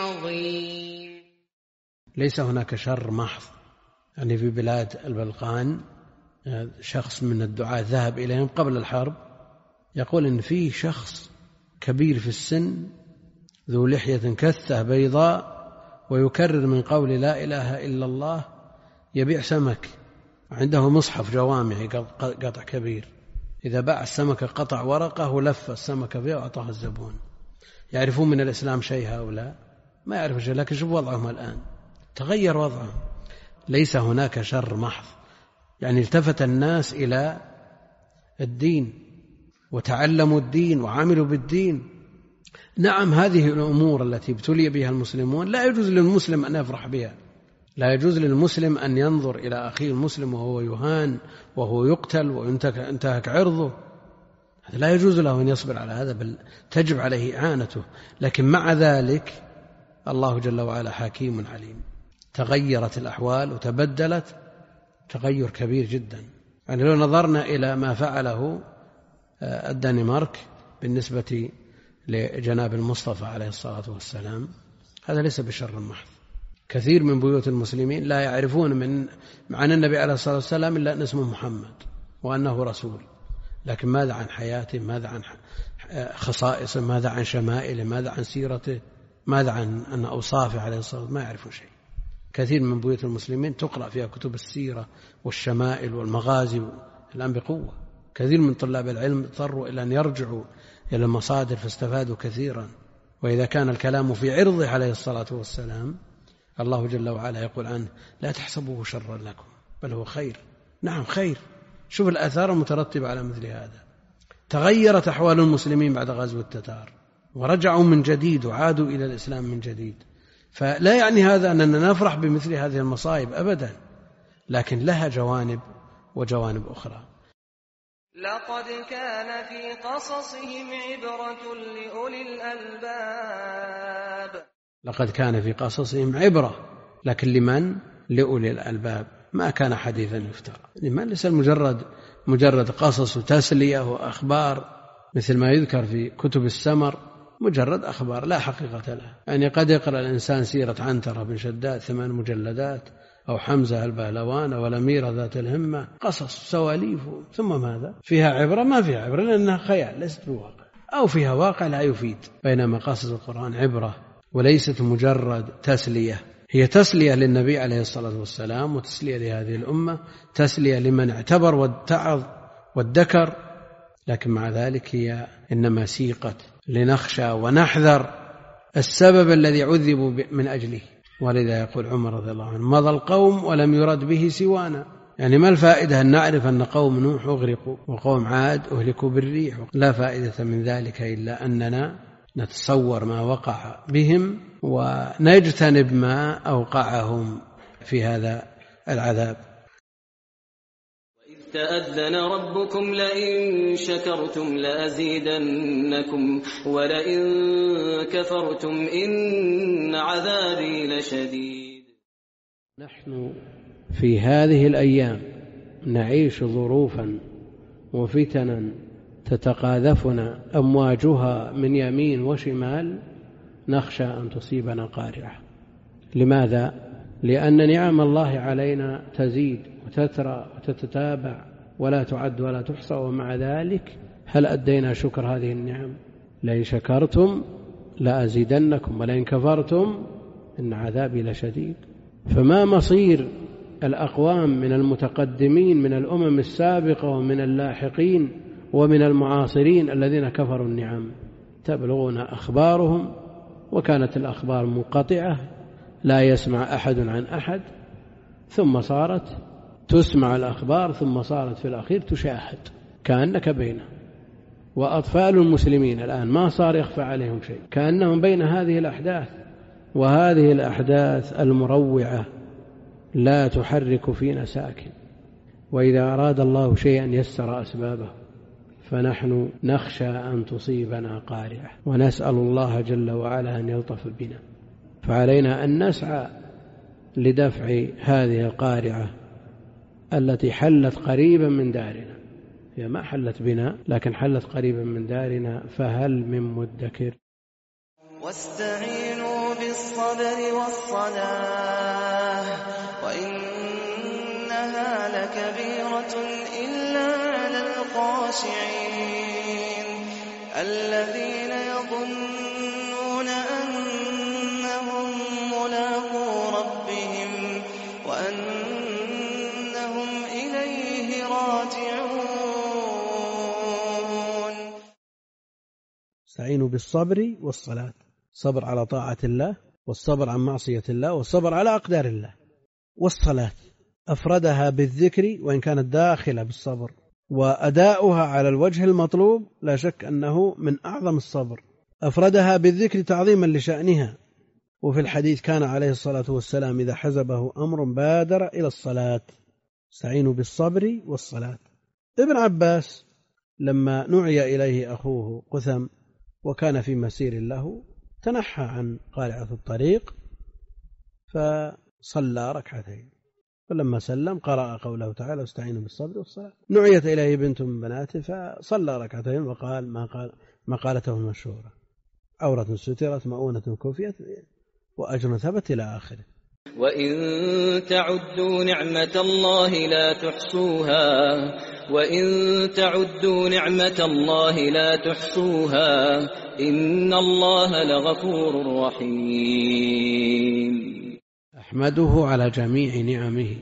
عظيم. ليس هناك شر محض، يعني في بلاد البلقان شخص من الدعاة ذهب إليهم قبل الحرب يقول إن فيه شخص كبير في السن ذو لحية كثة بيضاء ويكرر من قول لا إله إلا الله، يبيع سمك، عنده مصحف جوامعي قطع كبير، إذا باع السمكة قطع ورقة ولف السمكة فيها وأعطاها الزبون. يعرفون من الإسلام شيء هؤلاء؟ ما يعرفون شيء، لكن شوف وضعهم الآن، تغير وضعهم. ليس هناك شر محض، يعني التفت الناس إلى الدين وتعلموا الدين وعملوا بالدين. نعم، هذه الأمور التي ابتلي بها المسلمون لا يجوز للمسلم أن يفرح بها، لا يجوز للمسلم أن ينظر إلى أخيه المسلم وهو يهان وهو يقتل وينتهك عرضه، هذا لا يجوز له أن يصبر على هذا، بل تجب عليه إعانته. لكن مع ذلك الله جل وعلا حكيم عليم، تغيرت الأحوال وتبدلت تغير كبير جدا. يعني لو نظرنا إلى ما فعله الدنمارك بالنسبة لجناب المصطفى عليه الصلاة والسلام، هذا ليس بشر محض. كثير من بيوت المسلمين لا يعرفون من عن النبي عليه الصلاة والسلام إلا أن اسمه محمد وأنه رسول، لكن ماذا عن حياته، ماذا عن خصائصه، ماذا عن شمائله، ماذا عن سيرته، ماذا عن أن أوصافه عليه الصلاة والسلام، ما يعرفون شيء. كثير من بيوت المسلمين تقرأ فيها كتب السيرة والشمائل والمغازي الآن بقوة. كثير من طلاب العلم اضطروا إلى أن يرجعوا إلى المصادر فاستفادوا كثيرا. وإذا كان الكلام في عرضه عليه الصلاة والسلام، الله جل وعلا يقول عنه: لا تحسبوه شرا لكم بل هو خير. نعم خير. شوف الآثار المترتبة على مثل هذا. تغيرت أحوال المسلمين بعد غزو التتار ورجعوا من جديد وعادوا إلى الإسلام من جديد. فلا يعني هذا أننا نفرح بمثل هذه المصائب أبدا، لكن لها جوانب وجوانب أخرى. لقد كان في قصصهم عبرة لأولي الألباب. لقد كان في قصصهم عبرة، لكن لمن؟ لأولي الألباب، ما كان حديثا يفترى. لمن؟ ليس مجرد مجرد قصص وتسلية وأخبار مثل ما يذكر في كتب السمر، مجرد أخبار لا حقيقة لها. يعني قد يقرأ الإنسان سيرة عنترة بن شداد ثمان مجلدات، أو حمزة البهلوان أو الأميرة ذات الهمة، قصص سواليف، ثم ماذا؟ فيها عبرة؟ ما فيها عبرة لأنها خيال ليست بواقع، أو فيها واقع لا يفيد. بينما قصص القرآن عبرة وليست مجرد تسلية، هي تسلية للنبي عليه الصلاة والسلام وتسلية لهذه الأمة، تسلية لمن اعتبر واتعظ وادكر، لكن مع ذلك هي إنما سيقت لنخشى ونحذر السبب الذي عذبوا من أجله. ولذا يقول عمر رضي الله عنه: مضى القوم ولم يرد به سوانا. يعني ما الفائدة أن نعرف أن قوم نوح أغرقوا وقوم عاد أهلكوا بالريح؟ لا فائدة من ذلك إلا أننا نتصور ما وقع بهم ونجتنب ما أوقعهم في هذا العذاب. وإذ تأذن ربكم لئن شكرتم لأزيدنكم ولئن كفرتم إن عذابي لشديد. نحن في هذه الأيام نعيش ظروفا وفتنا تتقاذفنا أمواجها من يمين وشمال نخشى أن تصيبنا قارعة. لماذا؟ لأن نعم الله علينا تزيد وتترى وتتتابع ولا تعد ولا تحصى، ومع ذلك هل أدينا شكر هذه النعم؟ لئن شكرتم لأزيدنكم ولئن كفرتم إن عذابي لشديد. فما مصير الأقوام من المتقدمين من الأمم السابقة ومن اللاحقين ومن المعاصرين الذين كفروا النعم؟ تبلغنا أخبارهم وكانت الأخبار منقطعة لا يسمع أحد عن أحد، ثم صارت تسمع الأخبار، ثم صارت في الأخير تشاهد كأنك بينه. وأطفال المسلمين الآن ما صار يخفى عليهم شيء، كأنهم بين هذه الأحداث، وهذه الأحداث المروعة لا تحرك فينا ساكن. وإذا أراد الله شيئا يسر أسبابه، فنحن نخشى أن تصيبنا قارعة، ونسأل الله جل وعلا أن يلطف بنا. فعلينا أن نسعى لدفع هذه القارعة التي حلت قريبا من دارنا. هي ما حلت بنا لكن حلت قريبا من دارنا، فهل من مدكر؟ واستعينوا بالصبر والصلاة وإنها لكبيرة إلا على الخاشعين الذين يظنون أنهم ملاقو ربهم وأنهم إليه راجعون. استعينوا بالصبر والصلاة، صبر على طاعة الله، والصبر عن معصية الله، والصبر على أقدار الله. والصلاة أفردها بالذكر وإن كانت داخلة بالصبر، وأداؤها على الوجه المطلوب لا شك أنه من أعظم الصبر. أفردها بالذكر تعظيما لشأنها. وفي الحديث كان عليه الصلاة والسلام إذا حزبه أمر بادر إلى الصلاة. استعينوا بالصبر والصلاة. ابن عباس لما نعي إليه أخوه قثم وكان في مسير له تنحى عن قارعة الطريق فصلى ركعتين، فلما سلم قرأ قوله تعالى واستعينوا بالصبر والصلاة. نعيت إليه بنت من بناته فصلى ركعتين وقال ما قال ما قالته المشهورة: عورة سترت مؤونة كفيت وأجر ثبت إلى آخره. وإن تعدوا نعمة الله لا تحصوها وإن تعدوا نعمة الله لا تحصوها إن الله لغفور رحيم. أحمده على جميع نعمه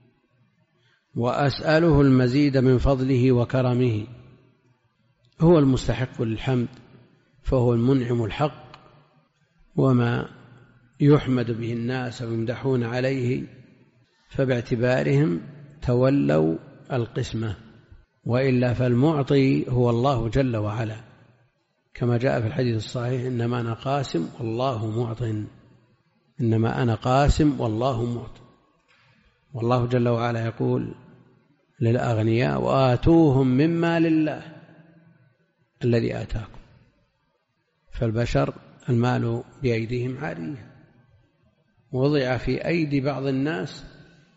وأسأله المزيد من فضله وكرمه. هو المستحق للحمد فهو المنعم الحق، وما يحمد به الناس ويمدحون عليه فباعتبارهم تولوا القسمة، وإلا فالمعطي هو الله جل وعلا، كما جاء في الحديث الصحيح: إنما أنا قاسم والله معطٍ. إنما أنا قاسم والله معطٍ. والله جل وعلا يقول للأغنياء: وآتوهم مما لله الذي آتاكم. فالبشر المال بأيديهم عارية، وضع في أيدي بعض الناس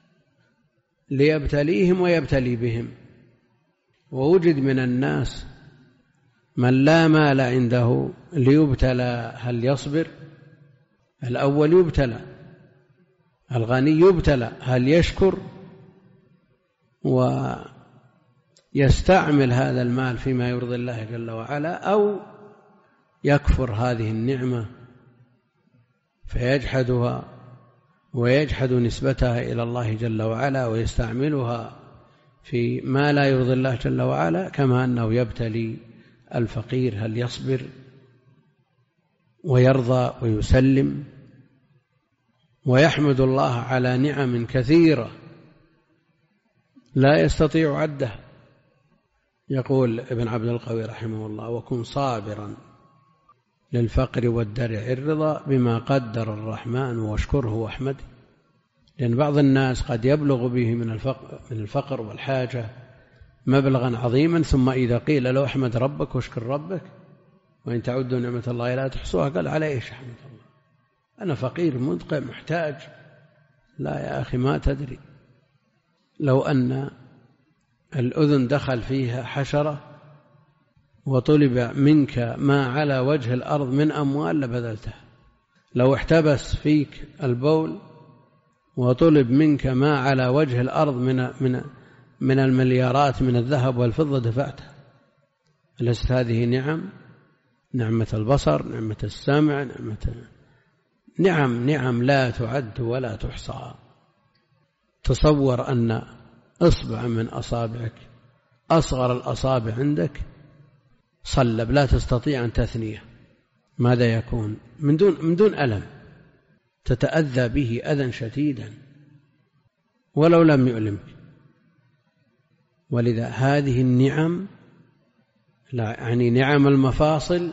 ليبتليهم ويبتلي بهم. ووجد من الناس من لا مال عنده ليبتلى هل يصبر؟ الأول يبتلى، الغني يبتلى هل يشكر ويستعمل هذا المال فيما يرضي الله جل وعلا، أو يكفر هذه النعمة فيجحدها ويجحد نسبتها إلى الله جل وعلا ويستعملها في ما لا يرضي الله جل وعلا، كما أنه يبتلي الفقير هل يصبر ويرضى ويسلم ويحمد الله على نعم كثيرة لا يستطيع عدها. يقول ابن عبد القوي رحمه الله: وكن صابرا للفقر والدرع الرضا بما قدر الرحمن واشكره واحمده. لأن بعض الناس قد يبلغ به من الفقر, من الفقر والحاجة مبلغا عظيما، ثم إذا قيل له احمد ربك واشكر ربك وإن تعدوا نعمة الله لا تحصوها، قال: على إيش أحمد الله؟ أنا فقير مدقع محتاج. لا يا أخي، ما تدري، لو أن الأذن دخل فيها حشرة وطلب منك ما على وجه الأرض من أموال لبذلته. لو احتبس فيك البول وطلب منك ما على وجه الأرض من من من المليارات من الذهب والفضة دفعته. لست هذه نعم؟ نعمة البصر، نعمة السمع، نعمة نعم نعم لا تعد ولا تحصى. تصور أن أصبع من أصابعك أصغر الأصابع عندك صلب لا تستطيع أن تثنيه، ماذا يكون؟ من دون من دون ألم تتأذى به أذى شديدا ولو لم يؤلمك. ولذا هذه النعم لا يعني نعم المفاصل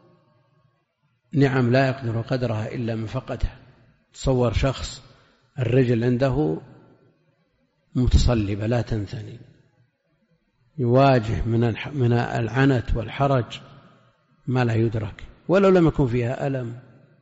نعم لا يقدر قدرها إلا من فقدها. تصور شخص الرجل عنده متصلبة لا تنثني، يواجه من من العنت والحرج ما لا يدرك ولو لم يكن فيها ألم.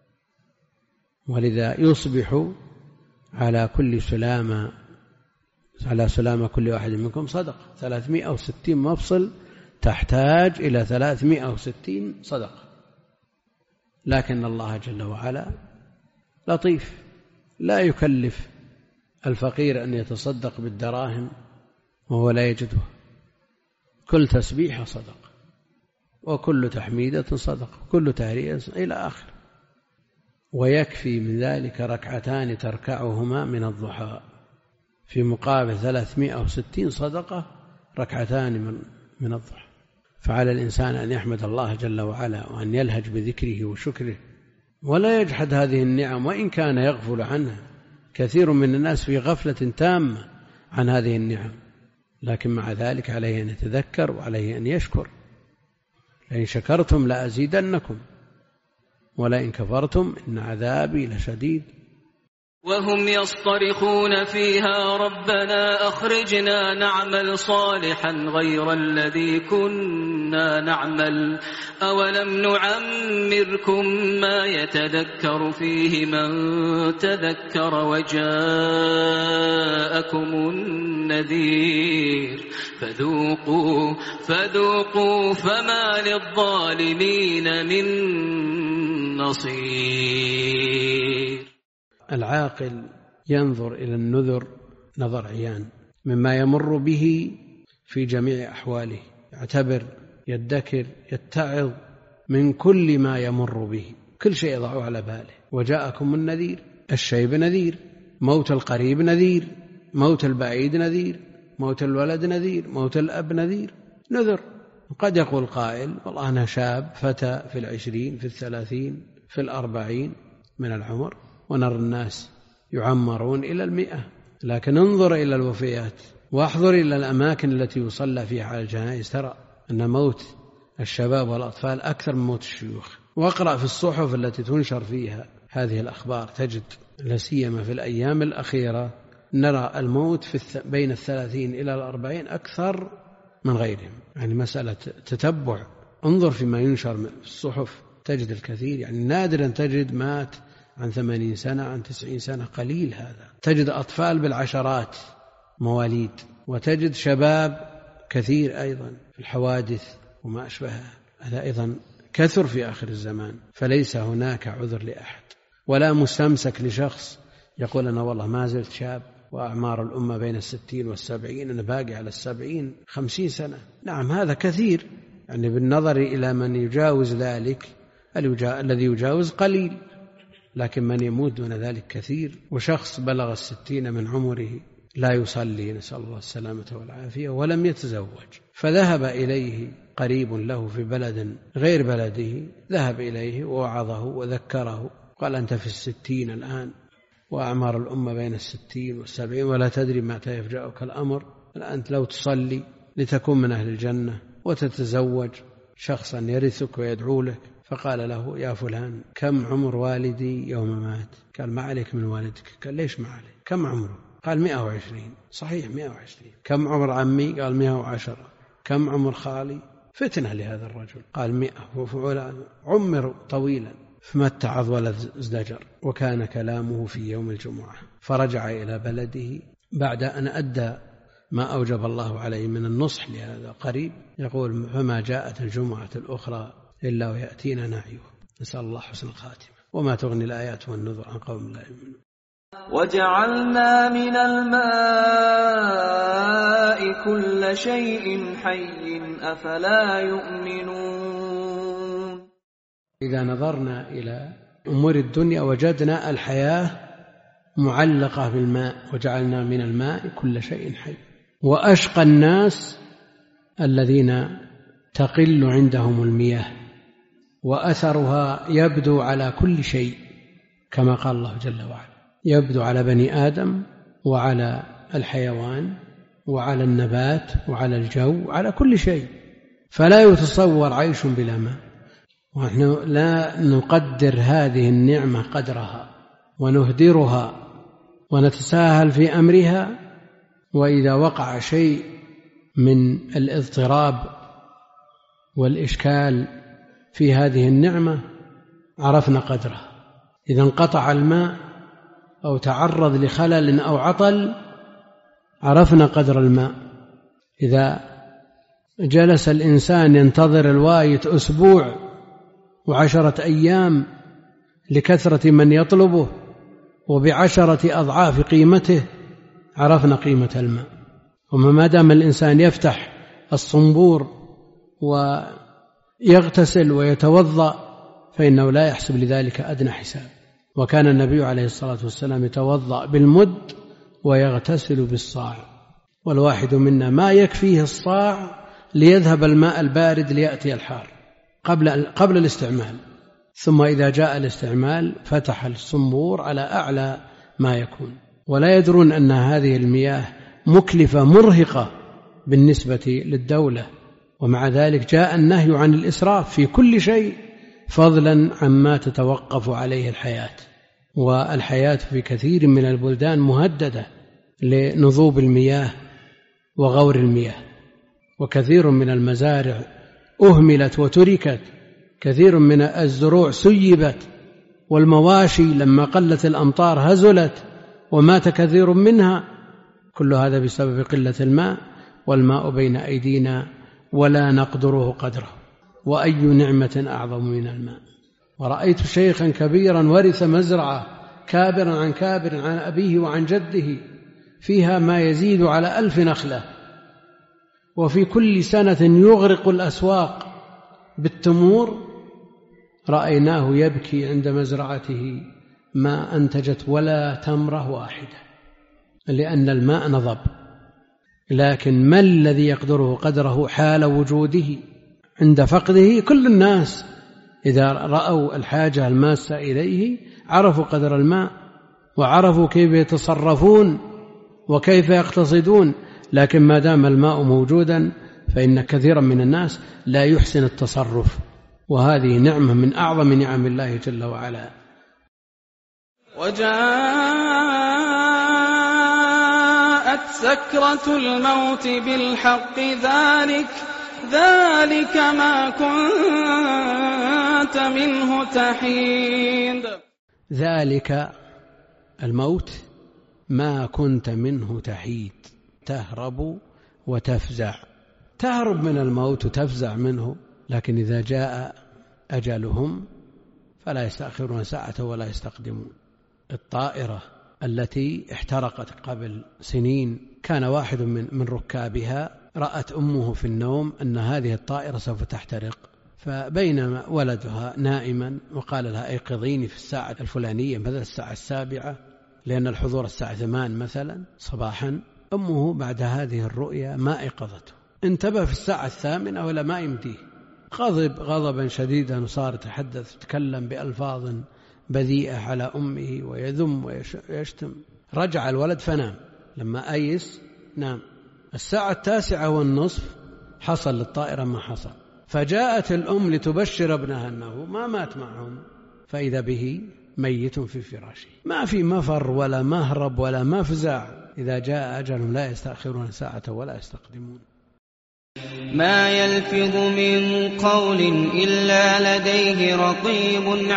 ولذا يصبح على كل سلامة على سلامة كل واحد منكم صدقة. ثلاثمائة وستين مفصل تحتاج إلى ثلاثمائة وستين صدقة. لكن الله جل وعلا لطيف لا يكلف الفقير أن يتصدق بالدراهم وهو لا يجدها. كل تسبيحة صدقة وكل تحميدة صدقة وكل تهليل إلى آخر. ويكفي من ذلك ركعتان تركعهما من الضحى في مقابل ثلاثمائة وستين صدقة ركعتان من من الضحى. فعلى الإنسان أن يحمد الله جل وعلا وأن يلهج بذكره وشكره ولا يجحد هذه النعم وإن كان يغفل عنها. كثير من الناس في غفلة تامة عن هذه النعم، لكن مع ذلك عليه أن يتذكر وعليه أن يشكر. لئن شكرتم لأزيدنكم ولئن كفرتم إن عذابي لشديد. وهم يصطرخون فيها ربنا أخرجنا نعمل صالحا غير الذي كنا نعمل أولم نعمركم ما يتذكر فيه من تذكر وجاءكم النذير فذوقوا فذوقوا فما للظالمين من نصير. العاقل ينظر إلى النذر نظر عيان مما يمر به في جميع أحواله، يعتبر يدكر يتعظ من كل ما يمر به، كل شيء يضعه على باله. وجاءكم النذير، الشيب نذير، موت القريب نذير، موت البعيد نذير، موت الولد نذير، موت الأب نذير، نذر. قد يقول قائل والله أنا شاب فتى في العشرين في الثلاثين في الأربعين من العمر ونرى الناس يعمرون إلى المئة، لكن انظر إلى الوفيات واحضر إلى الأماكن التي يصلى فيها على الجنائز ترى أن موت الشباب والأطفال أكثر من موت الشيوخ. واقرأ في الصحف التي تنشر فيها هذه الأخبار تجد لا سيما في الأيام الأخيرة نرى الموت في بين الثلاثين إلى الأربعين أكثر من غيرهم. يعني مسألة تتبع، انظر فيما ينشر في الصحف تجد الكثير، يعني نادرا تجد مات عن ثمانين سنة عن تسعين سنة، قليل هذا. تجد أطفال بالعشرات مواليد، وتجد شباب كثير أيضا في الحوادث وما أشبهها. هذا أيضا كثر في آخر الزمان. فليس هناك عذر لأحد ولا مستمسك لشخص يقول أنا والله ما زلت شاب وأعمار الأمة بين الستين والسبعين، أنا باقي على السبعين خمسين سنة. نعم هذا كثير، يعني بالنظر إلى من يجاوز ذلك الذي يجاوز قليل، لكن من يموت دون ذلك كثير. وشخص بلغ الستين من عمره لا يصلي نسأل الله السلامة والعافية ولم يتزوج، فذهب إليه قريب له في بلد غير بلده، ذهب إليه ووعظه وذكره، قال أنت في الستين الآن وأعمار الأمة بين الستين والسبعين ولا تدري متى يفجأك الأمر، أنت لو تصلي لتكون من أهل الجنة وتتزوج شخصا يرثك ويدعو لك. فقال له يا فلان كم عمر والدي يوم مات؟ قال ما عليك من والدك. قال ليش ما عليك؟ كم عمره؟ قال مئة وعشرين. صحيح مئة وعشرين. كم عمر عمي؟ قال مئة وعشرة. كم عمر خالي؟ فتنة لهذا الرجل. قال مئة. وفعلا عمر طويلا فما اتعظ ولا ازدجر. وكان كلامه في يوم الجمعة، فرجع إلى بلده بعد أن أدى ما أوجب الله عليه من النصح لهذا قريب. يقول فما جاءت الجمعة الأخرى إلا ويأتينا نعيه. نسأل الله حسن الخاتمة. وما تغني الآيات والنذر عن قوم لا يؤمنون. وجعلنا من الماء كل شيء حي أفلا يؤمنون. إذا نظرنا إلى أمور الدنيا وجدنا الحياة معلقة بالماء. وجعلنا من الماء كل شيء حي. وأشقى الناس الذين تقل عندهم المياه وأثرها يبدو على كل شيء كما قال الله جل وعلا، يبدو على بني آدم وعلى الحيوان وعلى النبات وعلى الجو وعلى كل شيء. فلا يتصور عيش بلا ماء، ونحن لا نقدر هذه النعمة قدرها ونهدرها ونتساهل في أمرها. وإذا وقع شيء من الاضطراب والإشكال في هذه النعمة عرفنا قدرها. إذا انقطع الماء أو تعرض لخلل أو عطل عرفنا قدر الماء. إذا جلس الإنسان ينتظر الوايت أسبوع وعشرة أيام لكثرة من يطلبه وبعشرة أضعاف قيمته عرفنا قيمة الماء. وما دام الإنسان يفتح الصنبور ويغتسل ويتوضأ فإنه لا يحسب لذلك أدنى حساب. وكان النبي عليه الصلاة والسلام يتوضأ بالمد ويغتسل بالصاع، والواحد منا ما يكفيه الصاع ليذهب الماء البارد ليأتي الحار قبل, قبل الاستعمال. ثم إذا جاء الاستعمال فتح الصنبور على أعلى ما يكون. ولا يدرون أن هذه المياه مكلفة مرهقة بالنسبة للدولة، ومع ذلك جاء النهي عن الإسراف في كل شيء فضلا عما تتوقف عليه الحياة. والحياة في كثير من البلدان مهددة لنضوب المياه وغور المياه، وكثير من المزارع أهملت وتركت، كثير من الزروع سيبت، والمواشي لما قلت الأمطار هزلت ومات كثير منها. كل هذا بسبب قلة الماء، والماء بين أيدينا ولا نقدره قدره. وأي نعمة أعظم من الماء. ورأيت شيخا كبيرا ورث مزرعة كابرا عن كابر عن أبيه وعن جده فيها ما يزيد على ألف نخلة، وفي كل سنة يغرق الأسواق بالتمور. رأيناه يبكي عند مزرعته ما أنتجت ولا تمرة واحدة لأن الماء نضب. لكن ما الذي يقدره قدره حال وجوده؟ عند فقده كل الناس إذا رأوا الحاجة الماسة إليه عرفوا قدر الماء وعرفوا كيف يتصرفون وكيف يقتصدون. لكن ما دام الماء موجودا فإن كثيرا من الناس لا يحسن التصرف، وهذه نعمة من أعظم نعم الله جل وعلا. وجاءت سكرة الموت بالحق ذلك ذلك ما كنت منه تحيد. ذلك الموت ما كنت منه تحيد، تهرب وتفزع. تهرب من الموت وتفزع منه، لكن إذا جاء أجلهم فلا يستأخرون ساعة ولا يستقدمون. الطائرة التي احترقت قبل سنين كان واحد من, من ركابها رأت أمه في النوم أن هذه الطائرة سوف تحترق، فبينما ولدها نائما وقال لها أيقظيني في الساعة الفلانية مثلا الساعة السابعة لأن الحضور الساعة ثمان مثلا صباحا، أمه بعد هذه الرؤيا ما أيقظته، انتبه في الساعة الثامنة ولا ما يمديه، غضب غضبا شديدا وصار يتحدث يتكلم بألفاظ بذيئة على أمه ويذم ويشتم. رجع الولد فنام، لما أيس نام. الساعة التاسعة والنصف حصل للطائرة ما حصل، فجاءت الأم لتبشر ابنها أنه ما مات معهم، فإذا به ميت في فراشه. ما في مفر ولا مهرب ولا مفزع، إذا جاء أجلهم لا يستأخرون ساعة ولا يستقدمون. ما يلفظ من قول إلا لديه رقيب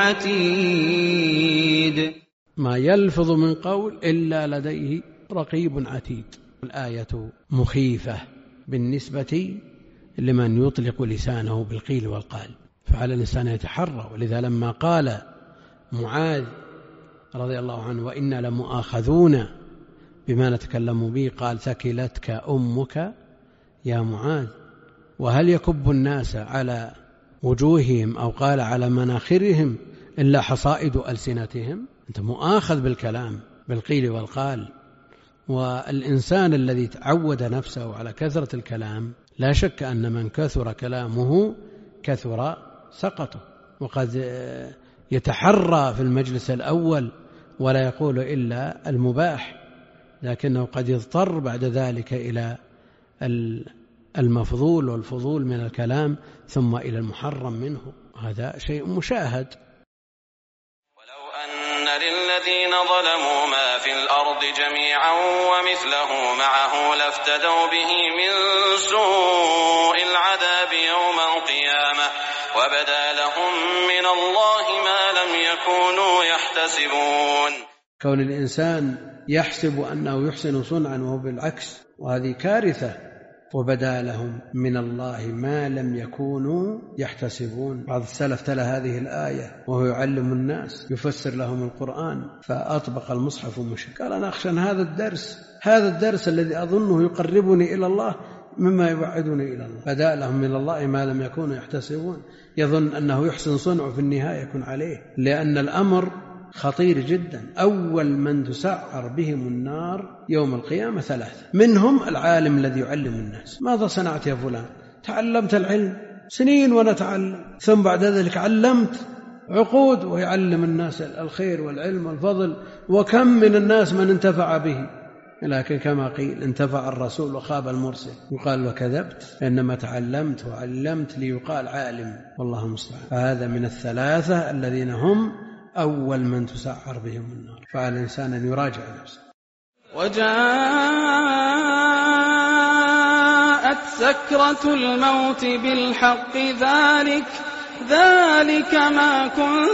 عتيد. ما يلفظ من قول إلا لديه رقيب عتيد. الآية مخيفة بالنسبة لمن يطلق لسانه بالقيل والقال، فعلى الإنسان يتحرى. ولذا لما قال معاذ رضي الله عنه وإنا لمؤاخذون بما نتكلم به، قال ثكلتك أمك يا معاذ. وهل يكب الناس على وجوههم أو قال على مناخرهم إلا حصائد ألسنتهم؟ أنت مؤاخذ بالكلام بالقيل والقال. والإنسان الذي تعود نفسه على كثرة الكلام لا شك أن من كثر كلامه كثر سقطه، وقد يتحرى في المجلس الأول ولا يقول إلا المباح، لكنه قد يضطر بعد ذلك إلى المفضول والفضول من الكلام ثم إلى المحرم منه. هذا شيء مشاهد. ولو أن للذين ظلموا ما في الأرض جميعا ومثله معه لافتدوا به من سوء العذاب يوم القيامة وبدا لهم من الله ما لم يكونوا يحتسبون. كون الإنسان يحسب أنه يحسن صنعا وهو بالعكس، وهذه كارثة. وبدا لهم من الله ما لم يكونوا يحتسبون. بعض السلف تلا هذه الآية وهو يعلم الناس يفسر لهم القرآن فأطبق المصحف مشى، قال أنا أخشى هذا الدرس هذا الدرس الذي أظنه يقربني إلى الله مما يبعدني إلى الله. بدا لهم من الله ما لم يكونوا يحتسبون. يظن أنه يحسن صنعه في النهاية يكون عليه، لأن الأمر خطير جدا. أول من تسعر بهم النار يوم القيامة ثلاثة، منهم العالم الذي يعلم الناس. ماذا صنعت يا فلان؟ تعلمت العلم سنين ونتعلم، ثم بعد ذلك علمت عقود ويعلم الناس الخير والعلم والفضل، وكم من الناس من انتفع به، لكن كما قيل انتفع الرسول وخاب المرسل. يقال وكذبت، إنما تعلمت وعلمت ليقال عالم، والله المستعان. فهذا من الثلاثة الذين هم أول من تسعر بهم النار. فعلى الإنسان أن يراجع نفسه. وجاءت سكرة الموت بالحق ذلك ذلك ما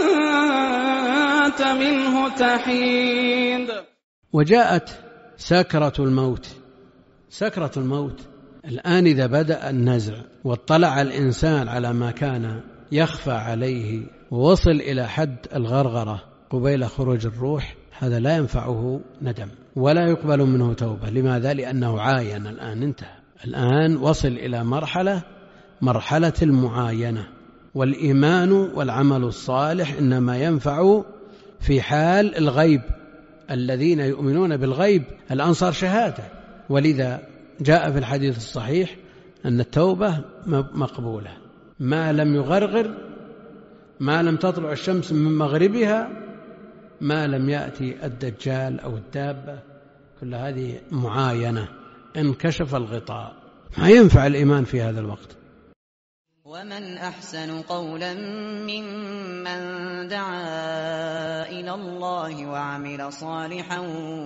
كنت منه تحيد. وجاءت سكرة الموت. سكرة الموت الآن إذا بدأ النزع واطلع الإنسان على ما كان يخفى عليه ووصل إلى حد الغرغرة قبيل خروج الروح، هذا لا ينفعه ندم ولا يقبل منه توبة. لماذا؟ لأنه عاين، الآن انتهى، الآن وصل إلى مرحلة مرحلة المعاينة. والإيمان والعمل الصالح إنما ينفع في حال الغيب. الذين يؤمنون بالغيب الآن صار شهادة، ولذا جاء في الحديث الصحيح أن التوبة مقبولة ما لم يغرغر، ما لم تطلع الشمس من مغربها، ما لم يأتي الدجال أو الدابة. كل هذه معاينة، انكشف الغطاء، ما ينفع الإيمان في هذا الوقت. ومن أحسن قولا ممن دعا إلى الله وعمل صالحا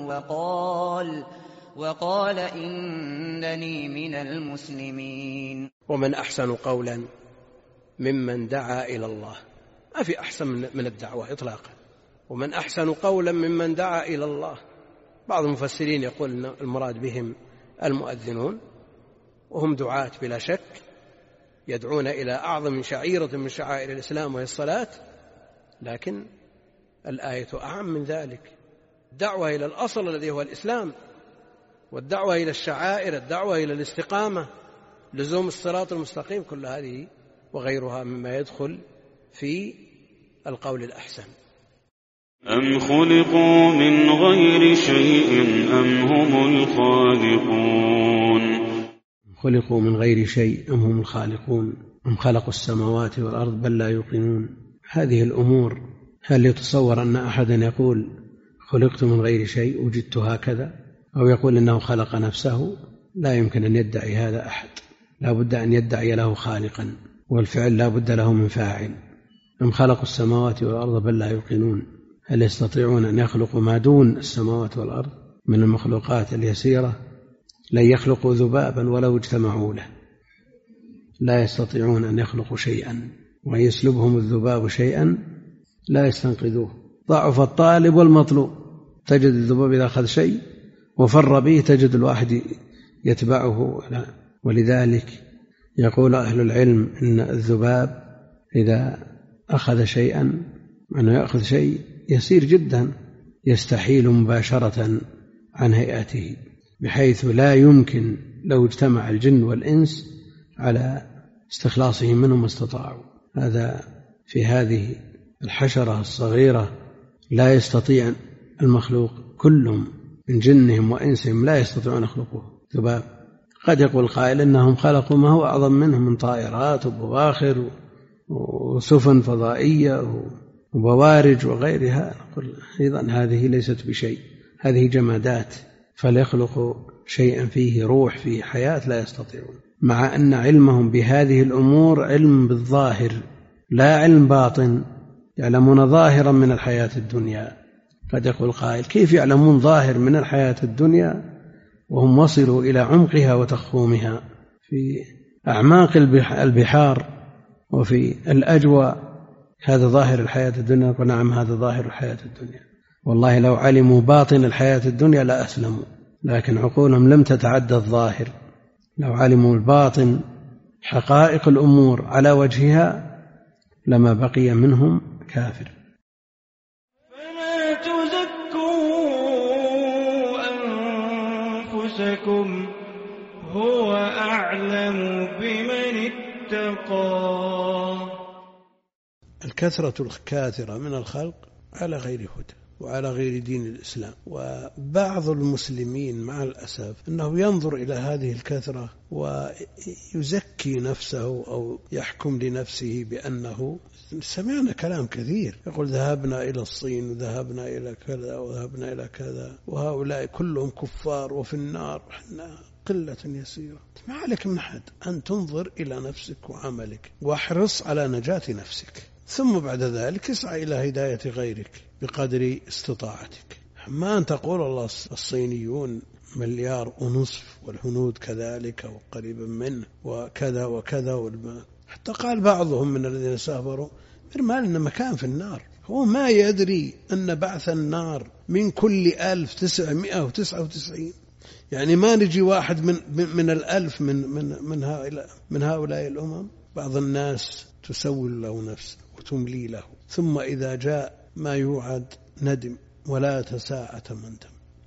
وقال وقال إنني من المسلمين. ومن أحسن قولا ممن دعا إلى الله، ما في أحسن من الدعوة إطلاقا. ومن أحسن قولا ممن دعا إلى الله. بعض المفسرين يقول إن المراد بهم المؤذنون، وهم دعاة بلا شك، يدعون إلى أعظم شعيرة من شعائر الإسلام وهي الصلاة، لكن الآية أعم من ذلك. الدعوة إلى الأصل الذي هو الإسلام، والدعوة إلى الشعائر، الدعوة إلى الاستقامة، لزوم الصراط المستقيم، كل هذه وغيرها مما يدخل في القول الأحسن. أم خلقوا من غير شيء أم هم الخالقون. خلقوا من غير شيء أم هم الخالقون. أم خلقوا السماوات والأرض بل لا يوقنون. هذه الأمور، هل يتصور أن أحدا يقول خلقت من غير شيء وجدت هكذا، أو يقول إنه خلق نفسه؟ لا يمكن أن يدعي هذا أحد، لا بد أن يدعي له خالقا، والفعل لا بد له من فاعل. أم خلقوا السماوات والأرض بل لا يوقنون. هل يستطيعون أن يخلقوا ما دون السماوات والأرض من المخلوقات اليسيرة؟ لن يخلقوا ذبابا ولو اجتمعوا له، لا يستطيعون أن يخلقوا شيئا، وإن يسلبهم الذباب شيئا لا يستنقذوه. ضعف الطالب والمطلوب. تجد الذباب إذا أخذ شيء وفر به تجد الواحد يتبعه. ولذلك يقول أهل العلم إن الذباب إذا أخذ شيئا، أنه يأخذ شيء يسير جدا، يستحيل مباشرة عن هيئته، بحيث لا يمكن لو اجتمع الجن والإنس على استخلاصه منه ما استطاعوا. هذا في هذه الحشرة الصغيرة لا يستطيع المخلوق كلهم من جنهم وإنسهم لا يستطيعون أن يخلقوه ذباب. قد يقول قائل إنهم خلقوا ما هو أعظم منهم من طائرات وبواخر وسفن فضائية وبوارج وغيرها. نقول أيضا هذه ليست بشيء، هذه جمادات، فليخلقوا شيئا فيه روح فيه حياة لا يستطيعون، مع أن علمهم بهذه الأمور علم بالظاهر لا علم باطن، يعلمون ظاهرا من الحياة الدنيا. قد يقول قائل كيف يعلمون ظاهر من الحياة الدنيا وهم وصلوا إلى عمقها وتخومها في أعماق البحار وفي الأجواء؟ هذا ظاهر الحياة الدنيا. نقول نعم هذا ظاهر الحياة الدنيا، والله لو علموا باطن الحياة الدنيا لا أسلموا، لكن عقولهم لم تتعدى الظاهر. لو علموا الباطن حقائق الأمور على وجهها لما بقي منهم كافر. فلا تزكوا أنفسكم هو أعلم بمن اتقى. الكثرة الكاثرة من الخلق على غير هدى وعلى غير دين الإسلام، وبعض المسلمين مع الأسف أنه ينظر إلى هذه الكثرة ويزكي نفسه أو يحكم لنفسه بأنه، سمعنا كلام كثير يقول ذهبنا إلى الصين وذهبنا إلى كذا وذهبنا إلى كذا وهؤلاء كلهم كفار وفي النار، احنا قلة يسيرة. ما عليك من أحد أن تنظر إلى نفسك وعملك واحرص على نجاة نفسك، ثم بعد ذلك اسعى إلى هداية غيرك بقدر استطاعتك. ما أن تقول الله الصينيون مليار ونصف والهنود كذلك وقريبا منه وكذا وكذا والما. حتى قال بعضهم من الذين سافروا ما لنا مكان في النار. هو ما يدري أن بعث النار من كل ألف تسعمائة وتسعة وتسعين، يعني ما نجي واحد من من الألف من من من هؤلاء من هؤلاء الأمم. بعض الناس تسول له نفسه وتملي له، ثم إذا جاء ما يوعد ندم ولا تساءة مندم.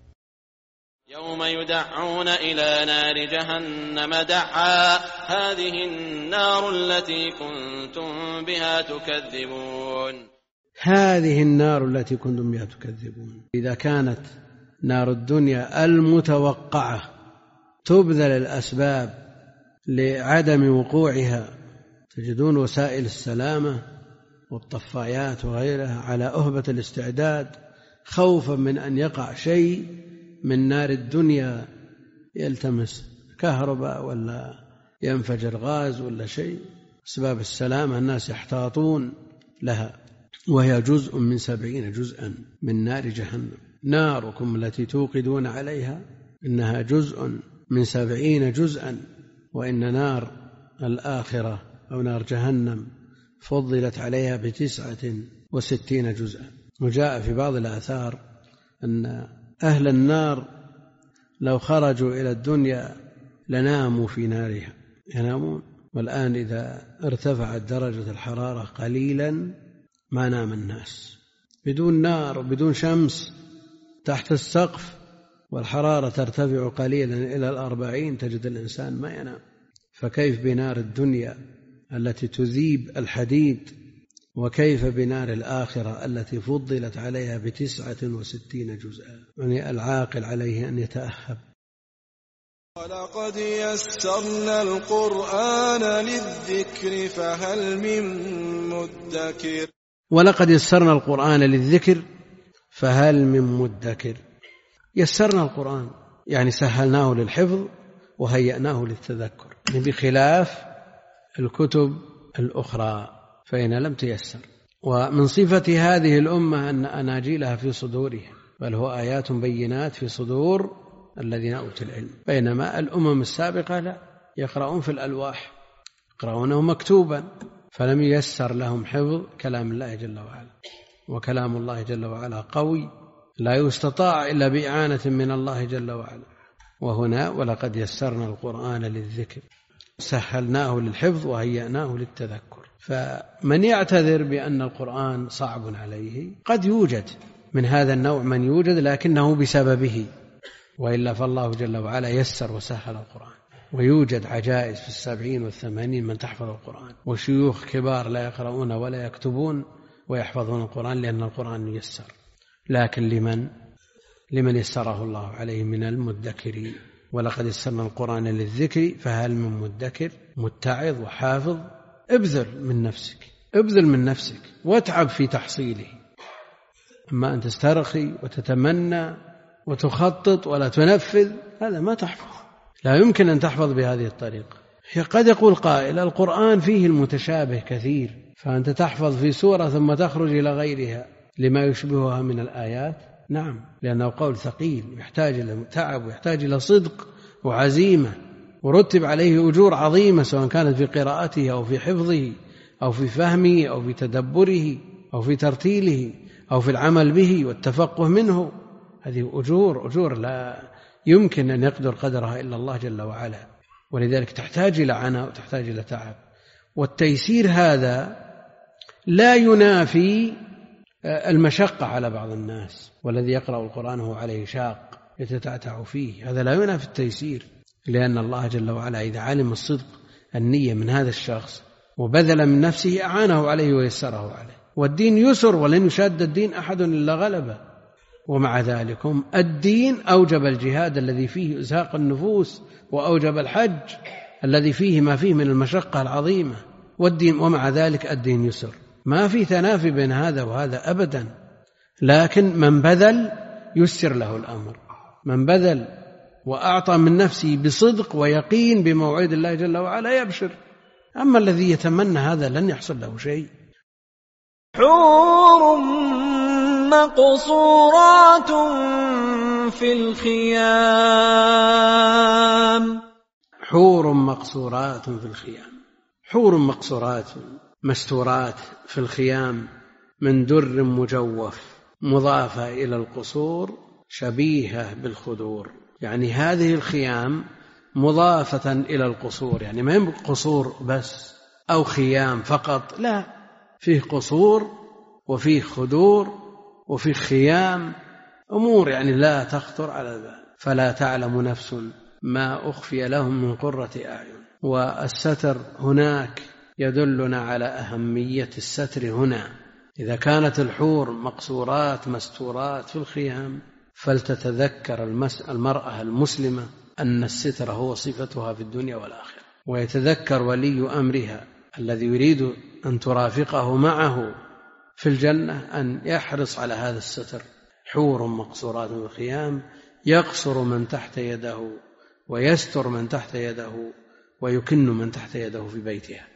يوم يدعون إلى نار جهنم دعا هذه النار التي كنتم بها تكذبون. هذه النار التي كنتم بها تكذبون. إذا كانت نار الدنيا المتوقعة تبذل الأسباب لعدم وقوعها، تجدون وسائل السلامة والطفايات وغيرها على أهبة الاستعداد خوفا من أن يقع شيء من نار الدنيا، يلتمس كهرباء ولا ينفجر غاز ولا شيء. أسباب السلامة الناس يحتاطون لها، وهي جزء من سبعين جزءا من نار جهنم. ناركم التي توقدون عليها إنها جزء من سبعين جزءا، وإن نار الآخرة أو نار جهنم فضلت عليها بتسعة وستين جزءا. وجاء في بعض الآثار أن أهل النار لو خرجوا إلى الدنيا لناموا في نارها، ينامون. والآن إذا ارتفعت درجة الحرارة قليلا ما نام الناس، بدون نار وبدون شمس تحت السقف والحرارة ترتفع قليلا إلى الأربعين تجد الإنسان ما ينام. فكيف بنار الدنيا التي تذيب الحديد، وكيف بنار الآخرة التي فضلت عليها بتسعة وستين جزءا. يعني العاقل عليه أن يتأهب. ولقد يسرنا القرآن للذكر فهل من مدكر. ولقد يسرنا القرآن للذكر فهل من مدكر. يسرنا القرآن يعني سهلناه للحفظ وهيأناه للتذكر، بخلاف الكتب الأخرى فإن لم تيسر. ومن صفة هذه الأمة أن أناجيلها في صدورها، بل هو آيات بينات في صدور الذين أوتوا العلم، بينما الأمم السابقة لا، يقرؤون في الألواح، يقرؤونه مكتوبا، فلم ييسر لهم حفظ كلام الله جل وعلا. وكلام الله جل وعلا قوي لا يستطاع إلا بإعانة من الله جل وعلا. وهنا ولقد يسرنا القرآن للذكر سهلناه للحفظ وهيأناه للتذكر. فمن يعتذر بأن القرآن صعب عليه قد يوجد من هذا النوع من يوجد لكنه بسببه، وإلا فالله جل وعلا يسر وسهل القرآن. ويوجد عجائز في السبعين والثمانين من تحفظ القرآن، وشيوخ كبار لا يقرؤون ولا يكتبون ويحفظون القرآن لأن القرآن يسر. لكن لمن لمن يسره الله عليه من المدكرين. ولقد يسرنا القرآن للذكر فهل من مدكر متعظ وحافظ. ابذل من نفسك ابذل من نفسك واتعب في تحصيله. أما أن تسترخي وتتمنى وتخطط ولا تنفذ هذا ما تحفظ، لا يمكن أن تحفظ بهذه الطريقة. قد يقول قائل القرآن فيه المتشابه كثير، فأنت تحفظ في سورة ثم تخرج إلى غيرها لما يشبهها من الآيات. نعم، لأنه قول ثقيل يحتاج إلى تعب ويحتاج إلى صدق وعزيمة، ورتب عليه أجور عظيمة سواء كانت في قراءته أو في حفظه أو في فهمه أو في تدبره أو في ترتيله أو في العمل به والتفقه منه. هذه أجور أجور لا يمكن أن يقدر قدرها إلا الله جل وعلا، ولذلك تحتاج إلى عناء وتحتاج إلى تعب. والتيسير هذا لا ينافي المشقة على بعض الناس، والذي يقرأ القرآن هو عليه شاق يتتعتع فيه، هذا لا ينافي التيسير، لأن الله جل وعلا إذا علم الصدق النية من هذا الشخص وبذل من نفسه أعانه عليه ويسره عليه. والدين يسر ولن يشاد الدين أحد إلا غلبه. ومع ذلك الدين أوجب الجهاد الذي فيه إزهاق النفوس، وأوجب الحج الذي فيه ما فيه من المشقة العظيمة، والدين ومع ذلك الدين يسر، ما في تنافي بين هذا وهذا أبدا. لكن من بذل يسر له الأمر، من بذل وأعطى من نفسه بصدق ويقين بموعد الله جل وعلا يبشر. أما الذي يتمنى هذا لن يحصل له شيء. حور مقصورات في الخيام. حور مقصورات في الخيام، حور مقصورات مستورات في الخيام من در مجوف، مضافة إلى القصور شبيهة بالخدور. يعني هذه الخيام مضافة إلى القصور، يعني ما هي قصور بس أو خيام فقط، لا، فيه قصور وفيه خدور وفيه خيام، أمور يعني لا تخطر على البال. فلا تعلم نفس ما أخفي لهم من قرة أعين. والستر هناك يدلنا على أهمية الستر هنا. إذا كانت الحور مقصورات مستورات في الخيام فلتتذكر المرأة المسلمة أن الستر هو صفتها في الدنيا والآخرة، ويتذكر ولي أمرها الذي يريد أن ترافقه معه في الجنة أن يحرص على هذا الستر. حور مقصورات في الخيام يقصر من تحت يده ويستر من تحت يده ويكن من تحت يده في بيتها.